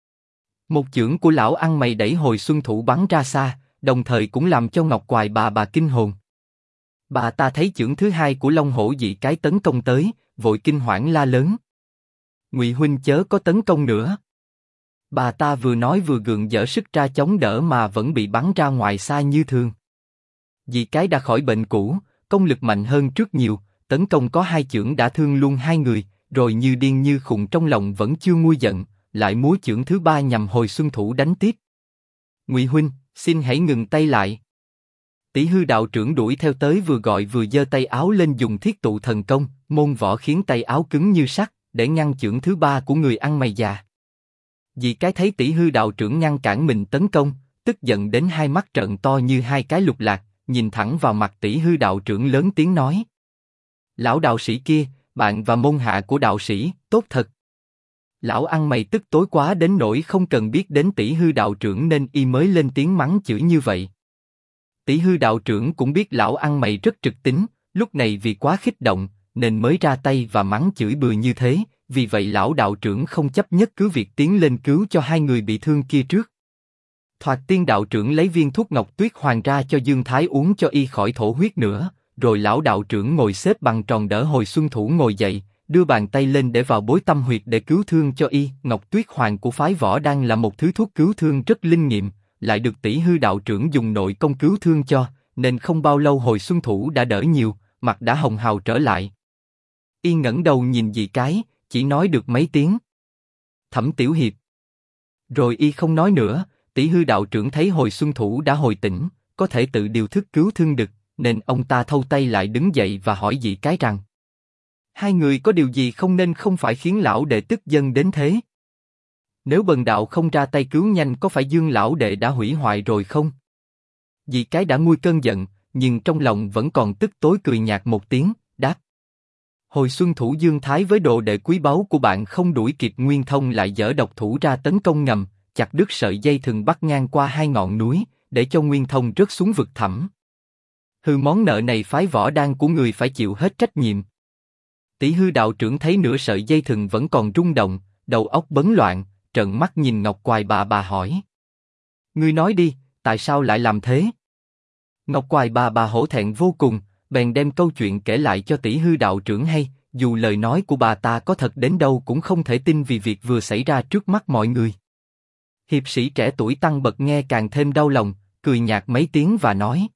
Một chưởng của lão ăn mày đẩy Hồi Xuân Thủ bắn ra xa, đồng thời cũng làm cho Ngọc Quài bà kinh hồn. Bà ta thấy chưởng thứ hai của Long Hổ Dị Cái tấn công tới, vội kinh hoảng la lớn: Ngụy huynh chớ có tấn công nữa. Bà ta vừa nói vừa gượng dở sức ra chống đỡ mà vẫn bị bắn ra ngoài xa như thường. Dị Cái đã khỏi bệnh cũ, công lực mạnh hơn trước nhiều, tấn công có hai chưởng đã thương luôn hai người, rồi như điên như khùng trong lòng vẫn chưa nguôi giận, lại múa chưởng thứ ba nhằm Hồi Xuân Thủ đánh tiếp. Ngụy huynh, xin hãy ngừng tay lại. Tỷ hư đạo trưởng đuổi theo tới, vừa gọi vừa giơ tay áo lên dùng thiết tụ thần công, môn võ khiến tay áo cứng như sắt, để ngăn chưởng thứ ba của người ăn mày già. Vì cái thấy tỷ hư đạo trưởng ngăn cản mình tấn công, tức giận đến hai mắt trợn to như hai cái lục lạc, nhìn thẳng vào mặt tỷ hư đạo trưởng lớn tiếng nói. Lão đạo sĩ kia, bạn và môn hạ của đạo sĩ, tốt thật. Lão ăn mày tức tối quá đến nỗi không cần biết đến tỷ hư đạo trưởng nên y mới lên tiếng mắng chửi như vậy. Tỷ hư đạo trưởng cũng biết lão ăn mày rất trực tính, lúc này vì quá kích động, nên mới ra tay và mắng chửi bừa như thế, vì vậy lão đạo trưởng không chấp nhất cứ việc tiến lên cứu cho hai người bị thương kia trước. Thoạt tiên đạo trưởng lấy viên thuốc ngọc tuyết hoàng ra cho Dương Thái uống cho y khỏi thổ huyết nữa, rồi lão đạo trưởng ngồi xếp bằng tròn đỡ Hồi Xuân Thủ ngồi dậy, đưa bàn tay lên để vào bối tâm huyệt để cứu thương cho y. Ngọc tuyết hoàng của phái Võ Đăng là một thứ thuốc cứu thương rất linh nghiệm, lại được tỷ hư đạo trưởng dùng nội công cứu thương cho, nên không bao lâu Hồi Xuân Thủ đã đỡ nhiều, mặt đã hồng hào trở lại. Y ngẩng đầu nhìn dì cái, chỉ nói được mấy tiếng. Thẩm Tiểu Hiệp. Rồi y không nói nữa. Tỷ hư đạo trưởng thấy Hồi Xuân Thủ đã hồi tỉnh, có thể tự điều thức cứu thương được, nên ông ta thâu tay lại đứng dậy và hỏi dì cái rằng: hai người có điều gì không nên không phải khiến lão đệ tức giận đến thế? Nếu bần đạo không ra tay cứu nhanh có phải Dương lão đệ đã hủy hoại rồi không? Dì cái đã nguôi cơn giận, nhưng trong lòng vẫn còn tức tối cười nhạt một tiếng, đáp: Hồi Xuân Thủ Dương Thái với đồ đệ quý báu của bạn không đuổi kịp Nguyên Thông lại dở độc thủ ra tấn công ngầm, chặt đứt sợi dây thừng bắc ngang qua hai ngọn núi, để cho Nguyên Thông rớt xuống vực thẳm. Hư món nợ này phái Võ Đăng của người phải chịu hết trách nhiệm. Tỷ hư đạo trưởng thấy nửa sợi dây thừng vẫn còn rung động, đầu óc bấn loạn, trợn mắt nhìn Ngọc Quài bà hỏi: ngươi nói đi, tại sao lại làm thế? Ngọc Quài bà hổ thẹn vô cùng, bèn đem câu chuyện kể lại cho tỷ hư đạo trưởng hay, dù lời nói của bà ta có thật đến đâu cũng không thể tin vì việc vừa xảy ra trước mắt mọi người. Hiệp sĩ trẻ tuổi Tăng Bật nghe càng thêm đau lòng, cười nhạt mấy tiếng và nói: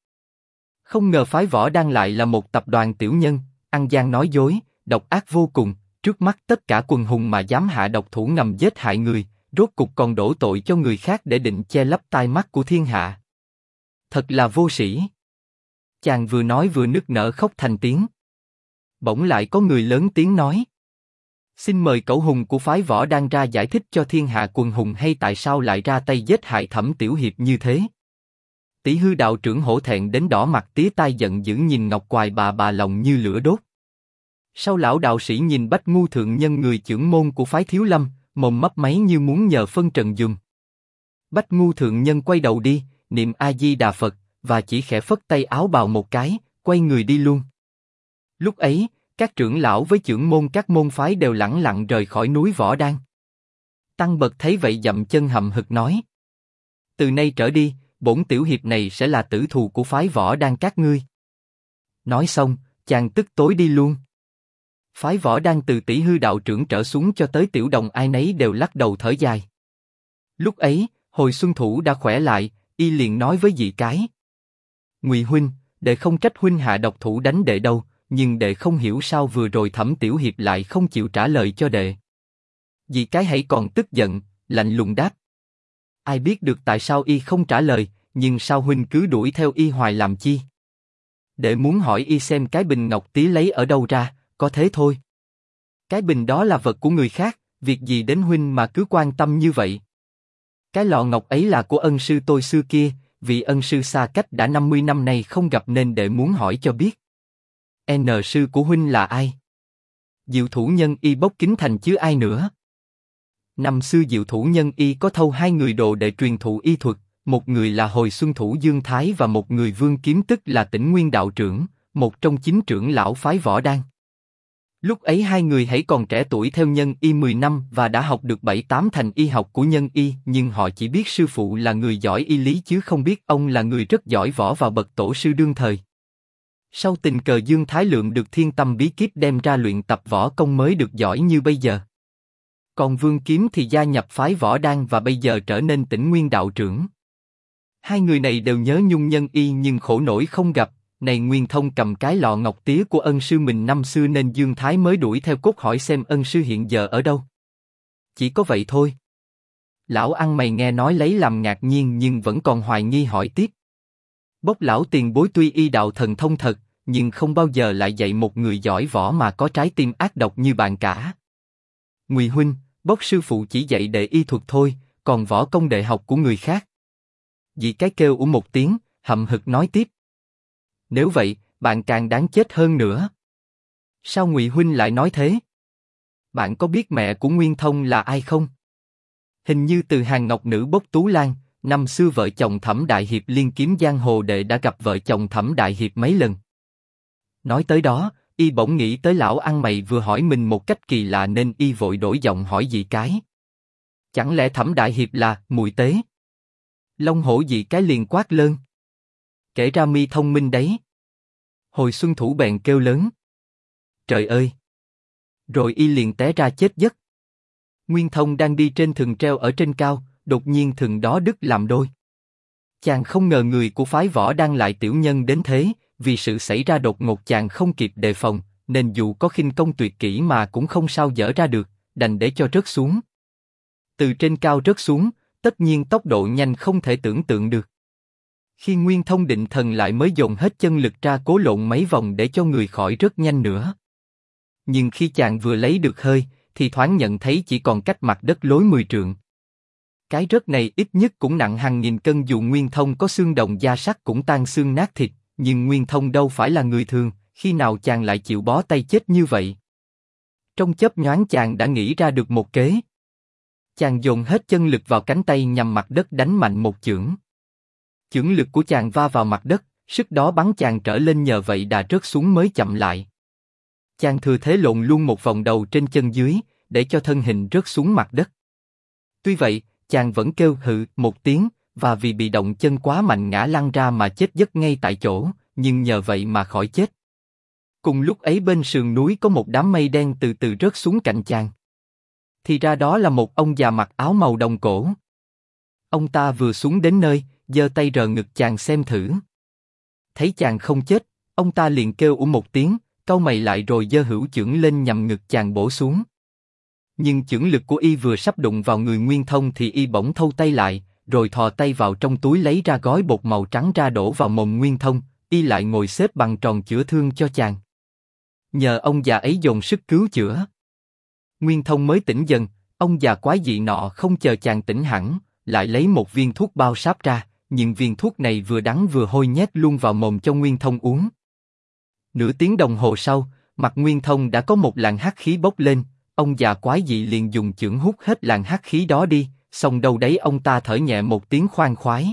không ngờ phái Võ Đăng lại là một tập đoàn tiểu nhân, ăn gian nói dối, độc ác vô cùng, trước mắt tất cả quần hùng mà dám hạ độc thủ ngầm giết hại người, rốt cục còn đổ tội cho người khác để định che lấp tai mắt của thiên hạ. Thật là vô sĩ. Chàng vừa nói vừa nức nở khóc thành tiếng. Bỗng lại có người lớn tiếng nói: xin mời cẩu hùng của phái Võ Đăng ra giải thích cho thiên hạ quần hùng hay tại sao lại ra tay giết hại Thẩm Tiểu Hiệp như thế. Tỷ hư đạo trưởng hổ thẹn đến đỏ mặt tía tai giận dữ nhìn Ngọc Quài bà lòng như lửa đốt. Sau lão đạo sĩ nhìn Bách Ngu thượng nhân người chưởng môn của phái Thiếu Lâm, mồm mấp máy như muốn nhờ phân trần dùm. Bách Ngu thượng nhân quay đầu đi, niệm A Di Đà Phật và chỉ khẽ phất tay áo bào một cái, quay người đi luôn. Lúc ấy, các trưởng lão với chưởng môn các môn phái đều lẳng lặng rời khỏi núi Võ Đăng. Tăng Bật thấy vậy dậm chân hậm hực nói: từ nay trở đi, bổn tiểu hiệp này sẽ là tử thù của phái Võ Đăng các ngươi. Nói xong, chàng tức tối đi luôn. Phái Võ Đăng từ tỷ hư đạo trưởng trở xuống cho tới tiểu đồng ai nấy đều lắc đầu thở dài. Lúc ấy, Hồi Xuân Thủ đã khỏe lại, y liền nói với dì cái: Ngụy huynh, đệ không trách huynh hạ độc thủ đánh đệ đâu, nhưng đệ không hiểu sao vừa rồi Thẩm Tiểu Hiệp lại không chịu trả lời cho đệ. Dì cái hãy còn tức giận, lạnh lùng đáp: ai biết được tại sao y không trả lời, nhưng sao huynh cứ đuổi theo y hoài làm chi? Đệ muốn hỏi y xem cái bình ngọc tía lấy ở đâu ra, có thế thôi. Cái bình đó là vật của người khác, việc gì đến huynh mà cứ quan tâm như vậy? Cái lọ ngọc ấy là của ân sư tôi xưa kia, vì ân sư xa cách đã 50 năm nay không gặp nên đệ muốn hỏi cho biết. N sư của huynh là ai? Diệu thủ nhân y Bốc Kính Thành chứ ai nữa? Năm xưa Diệu thủ nhân y có thâu hai người đồ đệ truyền thụ y thuật, một người là Hồi Xuân Thủ Dương Thái và một người Vương Kiếm tức là Tĩnh Nguyên đạo trưởng, một trong 9 trưởng lão phái Võ Đăng. Lúc ấy hai người hãy còn trẻ tuổi theo nhân y 10 năm và đã học được 7-8 thành y học của nhân y, nhưng họ chỉ biết sư phụ là người giỏi y lý chứ không biết ông là người rất giỏi võ và bậc tổ sư đương thời. Sau tình cờ Dương Thái Lượng được thiên tâm bí kíp đem ra luyện tập võ công mới được giỏi như bây giờ. Còn Vương Kiếm thì gia nhập phái Võ Đăng và bây giờ trở nên Tĩnh Nguyên đạo trưởng. Hai người này đều nhớ nhung nhân y nhưng khổ nổi không gặp. Này Nguyên Thông cầm cái lọ ngọc tía của ân sư mình năm xưa nên Dương Thái mới đuổi theo cốt hỏi xem ân sư hiện giờ ở đâu. Chỉ có vậy thôi. Lão ăn mày nghe nói lấy làm ngạc nhiên nhưng vẫn còn hoài nghi hỏi tiếp. Bốc lão tiền bối tuy y đạo thần thông thật, nhưng không bao giờ lại dạy một người giỏi võ mà có trái tim ác độc như bạn cả. Ngụy huynh, Bốc sư phụ chỉ dạy đệ y thuật thôi, còn võ công đệ học của người khác. Dị cái kêu một tiếng, hậm hực nói tiếp. Nếu vậy, bạn càng đáng chết hơn nữa. Sao Ngụy huynh lại nói thế? Bạn có biết mẹ của Nguyên Thông là ai không? Hình như từ hàng ngọc nữ Bốc Tú Lan, năm xưa vợ chồng Thẩm Đại Hiệp liên kiếm giang hồ đệ đã gặp vợ chồng Thẩm Đại Hiệp mấy lần. Nói tới đó, y bỗng nghĩ tới lão ăn mày vừa hỏi mình một cách kỳ lạ nên y vội đổi giọng hỏi dị cái. Chẳng lẽ Thẩm Đại Hiệp là mùi tế? Long hổ dị cái liền quát lên. Kể ra mi thông minh đấy. Hồi Xuân Thủ bèn kêu lớn. Trời ơi! Rồi y liền té ra chết giấc. Nguyên Thông đang đi trên thừng treo ở trên cao, đột nhiên thừng đó đứt làm đôi. Chàng không ngờ người của phái võ đang lại tiểu nhân đến thế, vì sự xảy ra đột ngột chàng không kịp đề phòng, nên dù có khinh công tuyệt kỹ mà cũng không sao dở ra được, đành để cho rớt xuống. Từ trên cao rớt xuống, tất nhiên tốc độ nhanh không thể tưởng tượng được. Khi Nguyên Thông định thần lại mới dồn hết chân lực ra cố lộn mấy vòng để cho người khỏi rớt nhanh nữa. Nhưng khi chàng vừa lấy được hơi, thì thoáng nhận thấy chỉ còn cách mặt đất lối 10 trượng. Cái rớt này ít nhất cũng nặng hàng nghìn cân, dù Nguyên Thông có xương đồng da sắt cũng tan xương nát thịt, nhưng Nguyên Thông đâu phải là người thường, khi nào chàng lại chịu bó tay chết như vậy? Trong chớp nhoáng chàng đã nghĩ ra được một kế. Chàng dồn hết chân lực vào cánh tay nhằm mặt đất đánh mạnh một chưởng. Chưởng lực của chàng va vào mặt đất, sức đó bắn chàng trở lên, nhờ vậy đà rớt xuống mới chậm lại. Chàng thừa thế lộn luôn một vòng đầu trên chân dưới, để cho thân hình rớt xuống mặt đất. Tuy vậy, chàng vẫn kêu hự một tiếng, và vì bị động chân quá mạnh ngã lăn ra mà chết giấc ngay tại chỗ, nhưng nhờ vậy mà khỏi chết. Cùng lúc ấy bên sườn núi có một đám mây đen từ từ rớt xuống cạnh chàng. Thì ra đó là một ông già mặc áo màu đồng cổ. Ông ta vừa xuống đến nơi, giơ tay rờ ngực chàng xem thử. Thấy chàng không chết, ông ta liền kêu một tiếng, cau mày lại rồi giơ hữu chưởng lên nhằm ngực chàng bổ xuống. Nhưng chưởng lực của y vừa sắp đụng vào người Nguyên Thông thì y bỗng thâu tay lại, rồi thò tay vào trong túi lấy ra gói bột màu trắng ra đổ vào mồm Nguyên Thông, y lại ngồi xếp bằng tròn chữa thương cho chàng. Nhờ ông già ấy dồn sức cứu chữa, Nguyên Thông mới tỉnh dần. Ông già quái dị nọ không chờ chàng tỉnh hẳn, lại lấy một viên thuốc bao sáp ra, nhưng viên thuốc này vừa đắng vừa hôi nhét luôn vào mồm cho Nguyên Thông uống. Nửa tiếng đồng hồ sau, mặt Nguyên Thông đã có một làn hắc khí bốc lên, ông già quái dị liền dùng chưởng hút hết làn hắc khí đó đi, xong đâu đấy ông ta thở nhẹ một tiếng khoan khoái.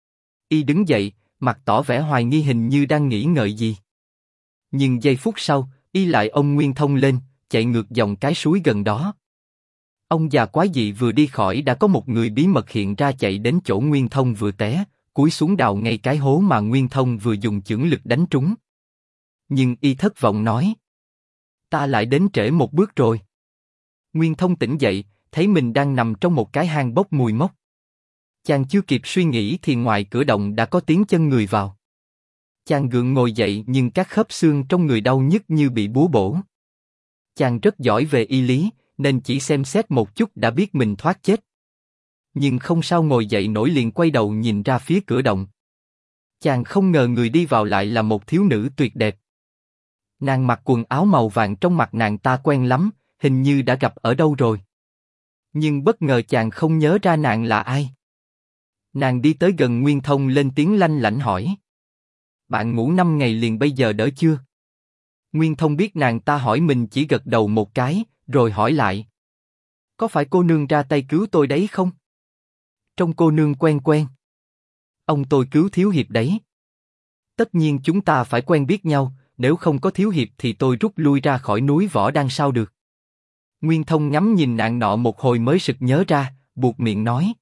Y đứng dậy, mặt tỏ vẻ hoài nghi, hình như đang nghĩ ngợi gì. Nhưng giây phút sau, y lại ôm Nguyên Thông lên, chạy ngược dòng cái suối gần đó. Ông già quái dị vừa đi khỏi đã có một người bí mật hiện ra, chạy đến chỗ Nguyên Thông vừa té, cúi xuống đào ngay cái hố mà Nguyên Thông vừa dùng chưởng lực đánh trúng. Nhưng y thất vọng nói: ta lại đến trễ một bước rồi. Nguyên Thông tỉnh dậy, thấy mình đang nằm trong một cái hang bốc mùi mốc. Chàng chưa kịp suy nghĩ thì ngoài cửa động đã có tiếng chân người vào. Chàng gượng ngồi dậy nhưng các khớp xương trong người đau nhức như bị búa bổ. Chàng rất giỏi về y lý, nên chỉ xem xét một chút đã biết mình thoát chết. Nhưng không sao ngồi dậy nổi, liền quay đầu nhìn ra phía cửa động. Chàng không ngờ người đi vào lại là một thiếu nữ tuyệt đẹp. Nàng mặc quần áo màu vàng, trong mặt nàng ta quen lắm, hình như đã gặp ở đâu rồi. Nhưng bất ngờ chàng không nhớ ra nàng là ai. Nàng đi tới gần Nguyên Thông lên tiếng lanh lảnh hỏi: bạn ngủ 5 ngày liền bây giờ đỡ chưa? Nguyên Thông biết nàng ta hỏi mình chỉ gật đầu một cái, rồi hỏi lại: có phải cô nương ra tay cứu tôi đấy không? Trông cô nương quen quen. Ông tôi cứu thiếu hiệp đấy. Tất nhiên chúng ta phải quen biết nhau, nếu không có thiếu hiệp thì tôi rút lui ra khỏi núi Võ Đăng sao được. Nguyên Thông ngắm nhìn nàng nọ một hồi mới sực nhớ ra, buột miệng nói: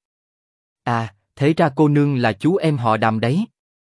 à, thế ra cô nương là chú em họ Đàm đấy.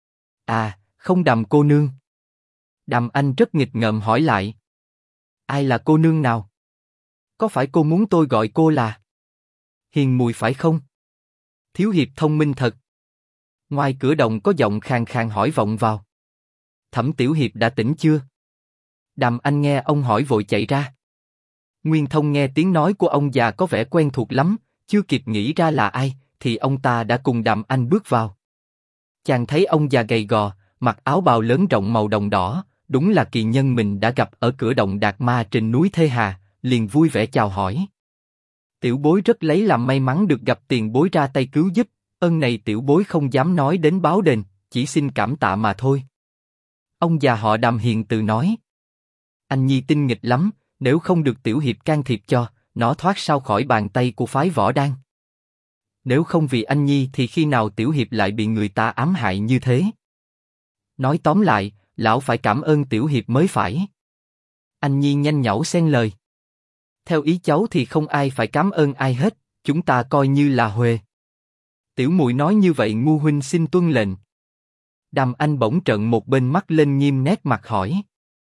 À, không Đàm cô nương. Đàm Anh rất nghịch ngợm hỏi lại: ai là cô nương nào? Có phải cô muốn tôi gọi cô là Hiền Mùi phải không? Thiếu hiệp thông minh thật. Ngoài cửa động có giọng khàn khàn hỏi vọng vào: Thẩm tiểu hiệp đã tỉnh chưa? Đàm Anh nghe ông hỏi vội chạy ra. Nguyên Thông nghe tiếng nói của ông già có vẻ quen thuộc lắm, chưa kịp nghĩ ra là ai, thì ông ta đã cùng Đàm Anh bước vào. Chàng thấy ông già gầy gò, mặc áo bào lớn rộng màu đồng đỏ, đúng là kỳ nhân mình đã gặp ở cửa động Đạt Ma trên núi Thê Hà, liền vui vẻ chào hỏi. Tiểu bối rất lấy làm may mắn được gặp tiền bối ra tay cứu giúp, ơn này tiểu bối không dám nói đến báo đền, chỉ xin cảm tạ mà thôi. Ông già họ Đàm hiền từ nói. Anh Nhi tinh nghịch lắm, nếu không được tiểu hiệp can thiệp cho, nó thoát sao khỏi bàn tay của phái Võ Đan. Nếu không vì anh Nhi thì khi nào tiểu hiệp lại bị người ta ám hại như thế? Nói tóm lại, lão phải cảm ơn tiểu hiệp mới phải. Anh Nhi nhanh nhảu xen lời. Theo ý cháu thì không ai phải cảm ơn ai hết, chúng ta coi như là huề. Tiểu muội nói như vậy ngu huynh xin tuân lệnh. Đàm Anh bỗng trợn một bên mắt lên nghiêm nét mặt hỏi.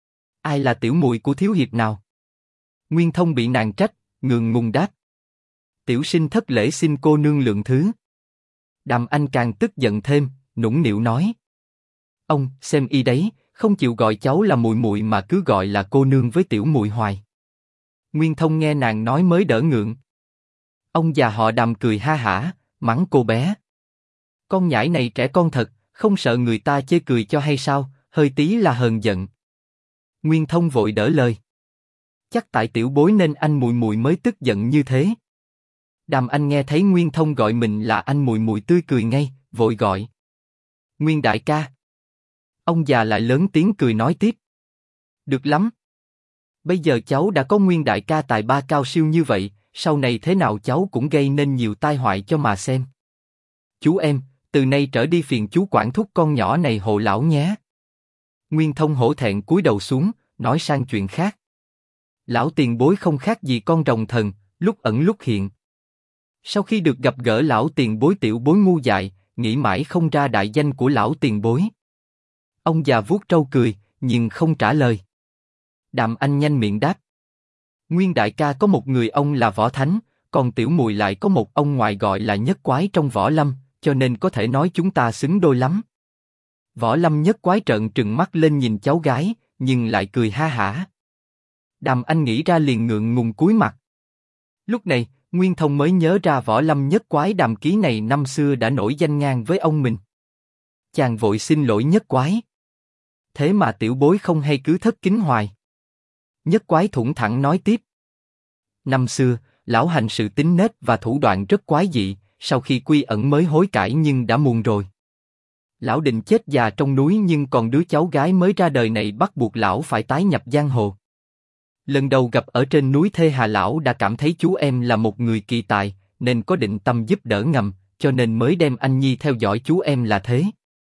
Ai là tiểu muội của thiếu hiệp nào? Nguyên Thông bị nàng trách, ngượng ngùng đáp. Tiểu sinh thất lễ xin cô nương lượng thứ. Đàm Anh càng tức giận thêm, nũng nịu nói. Ông, xem y đấy, không chịu gọi cháu là muội muội mà cứ gọi là cô nương với tiểu muội hoài. Nguyên Thông nghe nàng nói mới đỡ ngượng. Ông già họ Đàm cười ha hả, mắng cô bé. Con nhãi này trẻ con thật, không sợ người ta chê cười cho hay sao, hơi tí là hờn giận. Nguyên Thông vội đỡ lời. Chắc tại tiểu bối nên anh muội muội mới tức giận như thế. Đàm Anh nghe thấy Nguyên Thông gọi mình là anh muội muội tươi cười ngay, vội gọi. Nguyên đại ca. Ông già lại lớn tiếng cười nói tiếp. Được lắm. Bây giờ cháu đã có Nguyên đại ca tài ba cao siêu như vậy, sau này thế nào cháu cũng gây nên nhiều tai họa cho mà xem. Chú em, từ nay trở đi phiền chú quản thúc con nhỏ này hộ lão nhé. Nguyên Thông hổ thẹn cúi đầu xuống, nói sang chuyện khác. Lão tiền bối không khác gì con rồng thần, lúc ẩn lúc hiện. Sau khi được gặp gỡ lão tiền bối, tiểu bối ngu dại, nghĩ mãi không ra đại danh của lão tiền bối. Ông già vuốt râu cười, nhưng không trả lời. Đàm Anh nhanh miệng đáp. Nguyên đại ca có một người ông là Võ Thánh, còn tiểu muội lại có một ông ngoại gọi là Nhất Quái trong Võ Lâm, cho nên có thể nói chúng ta xứng đôi lắm. Võ Lâm Nhất Quái trợn trừng mắt lên nhìn cháu gái, nhưng lại cười ha hả. Đàm Anh nghĩ ra liền ngượng ngùng cúi mặt. Lúc này, Nguyên Thông mới nhớ ra Võ Lâm Nhất Quái Đàm Ký này năm xưa đã nổi danh ngang với ông mình. Chàng vội xin lỗi Nhất Quái. Thế mà tiểu bối không hay cứ thất kính hoài. Nhất Quái thủng thẳng nói tiếp. Năm xưa, lão hành sự tính nết và thủ đoạn rất quái dị, sau khi quy ẩn mới hối cải nhưng đã muộn rồi. Lão định chết già trong núi nhưng còn đứa cháu gái mới ra đời này bắt buộc lão phải tái nhập giang hồ. Lần đầu gặp ở trên núi Thê Hà, lão đã cảm thấy chú em là một người kỳ tài, nên có định tâm giúp đỡ ngầm, cho nên mới đem anh Nhi theo dõi chú em là thế.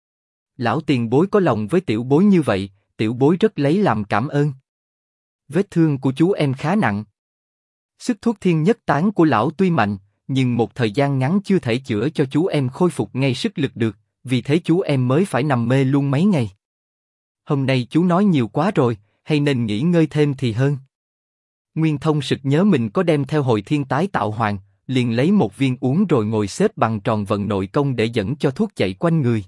Lão tiền bối có lòng với tiểu bối như vậy, tiểu bối rất lấy làm cảm ơn. Vết thương của chú em khá nặng. Sức thuốc thiên nhất tán của lão tuy mạnh, nhưng một thời gian ngắn chưa thể chữa cho chú em khôi phục ngay sức lực được, vì thế chú em mới phải nằm mê luôn mấy ngày. Hôm nay chú nói nhiều quá rồi, hay nên nghỉ ngơi thêm thì hơn. Nguyên Thông sực nhớ mình có đem theo hồi thiên tái tạo hoàng, liền lấy một viên uống rồi ngồi xếp bằng tròn vận nội công để dẫn cho thuốc chạy quanh người.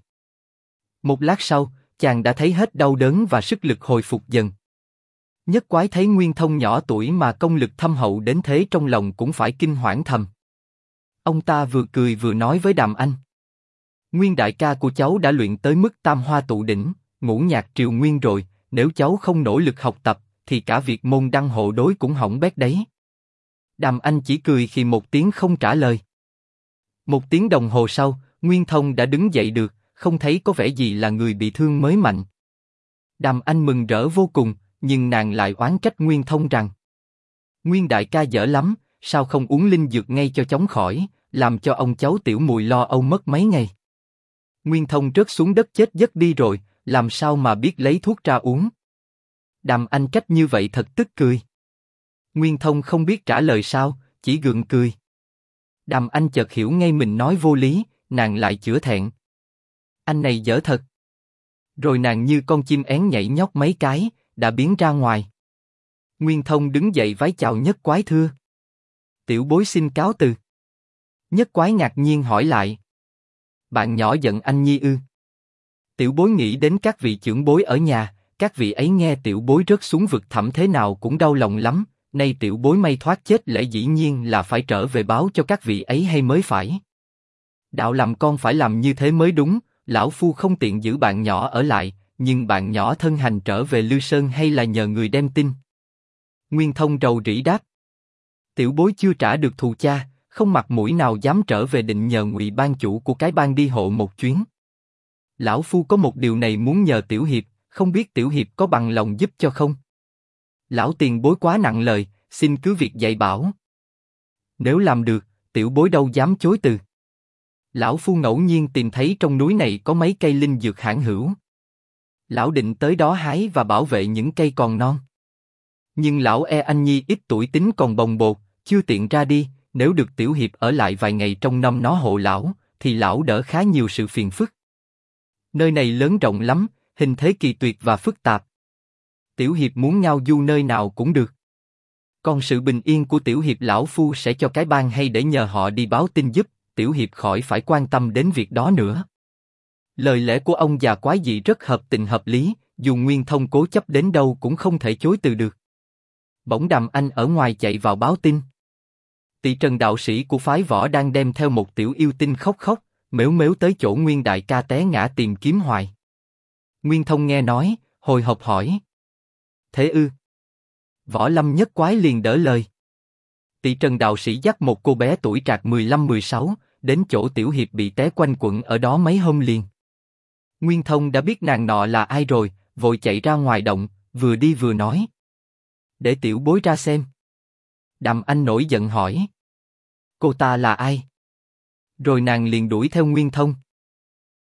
Một lát sau, chàng đã thấy hết đau đớn và sức lực hồi phục dần. Nhất Quái thấy Nguyên Thông nhỏ tuổi mà công lực thâm hậu đến thế, trong lòng cũng phải kinh hoảng thầm. Ông ta vừa cười vừa nói với Đàm Anh. Nguyên đại ca của cháu đã luyện tới mức tam hoa tụ đỉnh, ngũ nhạc triều nguyên rồi, nếu cháu không nỗ lực học tập, thì cả việc môn đăng hộ đối cũng hỏng bét đấy. Đàm Anh chỉ cười khi một tiếng không trả lời. Một tiếng đồng hồ sau, Nguyên Thông đã đứng dậy được, không thấy có vẻ gì là người bị thương mới mạnh. Đàm Anh mừng rỡ vô cùng, nhưng nàng lại oán trách Nguyên Thông rằng: Nguyên đại ca dở lắm, sao không uống linh dược ngay cho chóng khỏi, làm cho ông cháu tiểu muội lo âu mất mấy ngày. Nguyên Thông rớt xuống đất chết giấc đi rồi, làm sao mà biết lấy thuốc ra uống. Đàm Anh trách như vậy thật tức cười. Nguyên Thông không biết trả lời sao, chỉ gượng cười. Đàm Anh chợt hiểu ngay mình nói vô lý, nàng lại chữa thẹn. Anh này dở thật. Rồi nàng như con chim én nhảy nhót mấy cái, đã biến ra ngoài. Nguyên Thông đứng dậy vái chào Nhất Quái thưa. Tiểu bối xin cáo từ. Nhất Quái ngạc nhiên hỏi lại. Bạn nhỏ giận anh Nhi ư? Tiểu bối nghĩ đến các vị trưởng bối ở nhà, các vị ấy nghe tiểu bối rớt xuống vực thẳm thế nào cũng đau lòng lắm, nay tiểu bối may thoát chết lẽ dĩ nhiên là phải trở về báo cho các vị ấy hay mới phải. Đạo làm con phải làm như thế mới đúng, lão phu không tiện giữ bạn nhỏ ở lại, nhưng bạn nhỏ thân hành trở về Lư Sơn hay là nhờ người đem tin? Nguyên Thông rầu rĩ đáp. Tiểu bối chưa trả được thù cha, không mặt mũi nào dám trở về, định nhờ Ngụy ban chủ của cái bang đi hộ một chuyến. Lão phu có một điều này muốn nhờ tiểu hiệp, không biết tiểu hiệp có bằng lòng giúp cho không? Lão tiền bối quá nặng lời, xin cứ việc dạy bảo. Nếu làm được, tiểu bối đâu dám chối từ. Lão phu ngẫu nhiên tìm thấy trong núi này có mấy cây linh dược hãn hữu. Lão định tới đó hái và bảo vệ những cây còn non. Nhưng lão anh nhi ít tuổi tính còn bồng bột, chưa tiện ra đi. Nếu được tiểu hiệp ở lại vài ngày trong năm nó hộ lão, thì lão đỡ khá nhiều sự phiền phức. Nơi này lớn rộng lắm, hình thế kỳ tuyệt và phức tạp. Tiểu hiệp muốn ngao du nơi nào cũng được. Còn sự bình yên của tiểu hiệp lão phu sẽ cho cái bang hay để nhờ họ đi báo tin giúp, tiểu hiệp khỏi phải quan tâm đến việc đó nữa. Lời lẽ của ông già quái dị rất hợp tình hợp lý, dù Nguyên Thông cố chấp đến đâu cũng không thể chối từ được. Bỗng Đàm Anh ở ngoài chạy vào báo tin. Tỳ Trần đạo sĩ của phái Võ đang đem theo một tiểu yêu tinh khóc khóc, mếu mếu tới chỗ Nguyên đại ca té ngã tìm kiếm hoài. Nguyên Thông nghe nói, hồi hộp hỏi. Thế ư? Võ Lâm Nhất Quái liền đỡ lời. Tỳ Trần đạo sĩ dắt một cô bé tuổi trạc 15-16, đến chỗ tiểu hiệp bị té quanh quẩn ở đó mấy hôm liền. Nguyên Thông đã biết nàng nọ là ai rồi, vội chạy ra ngoài động, vừa đi vừa nói. Để tiểu bối ra xem. Đàm Anh nổi giận hỏi. Cô ta là ai? Rồi nàng liền đuổi theo Nguyên Thông.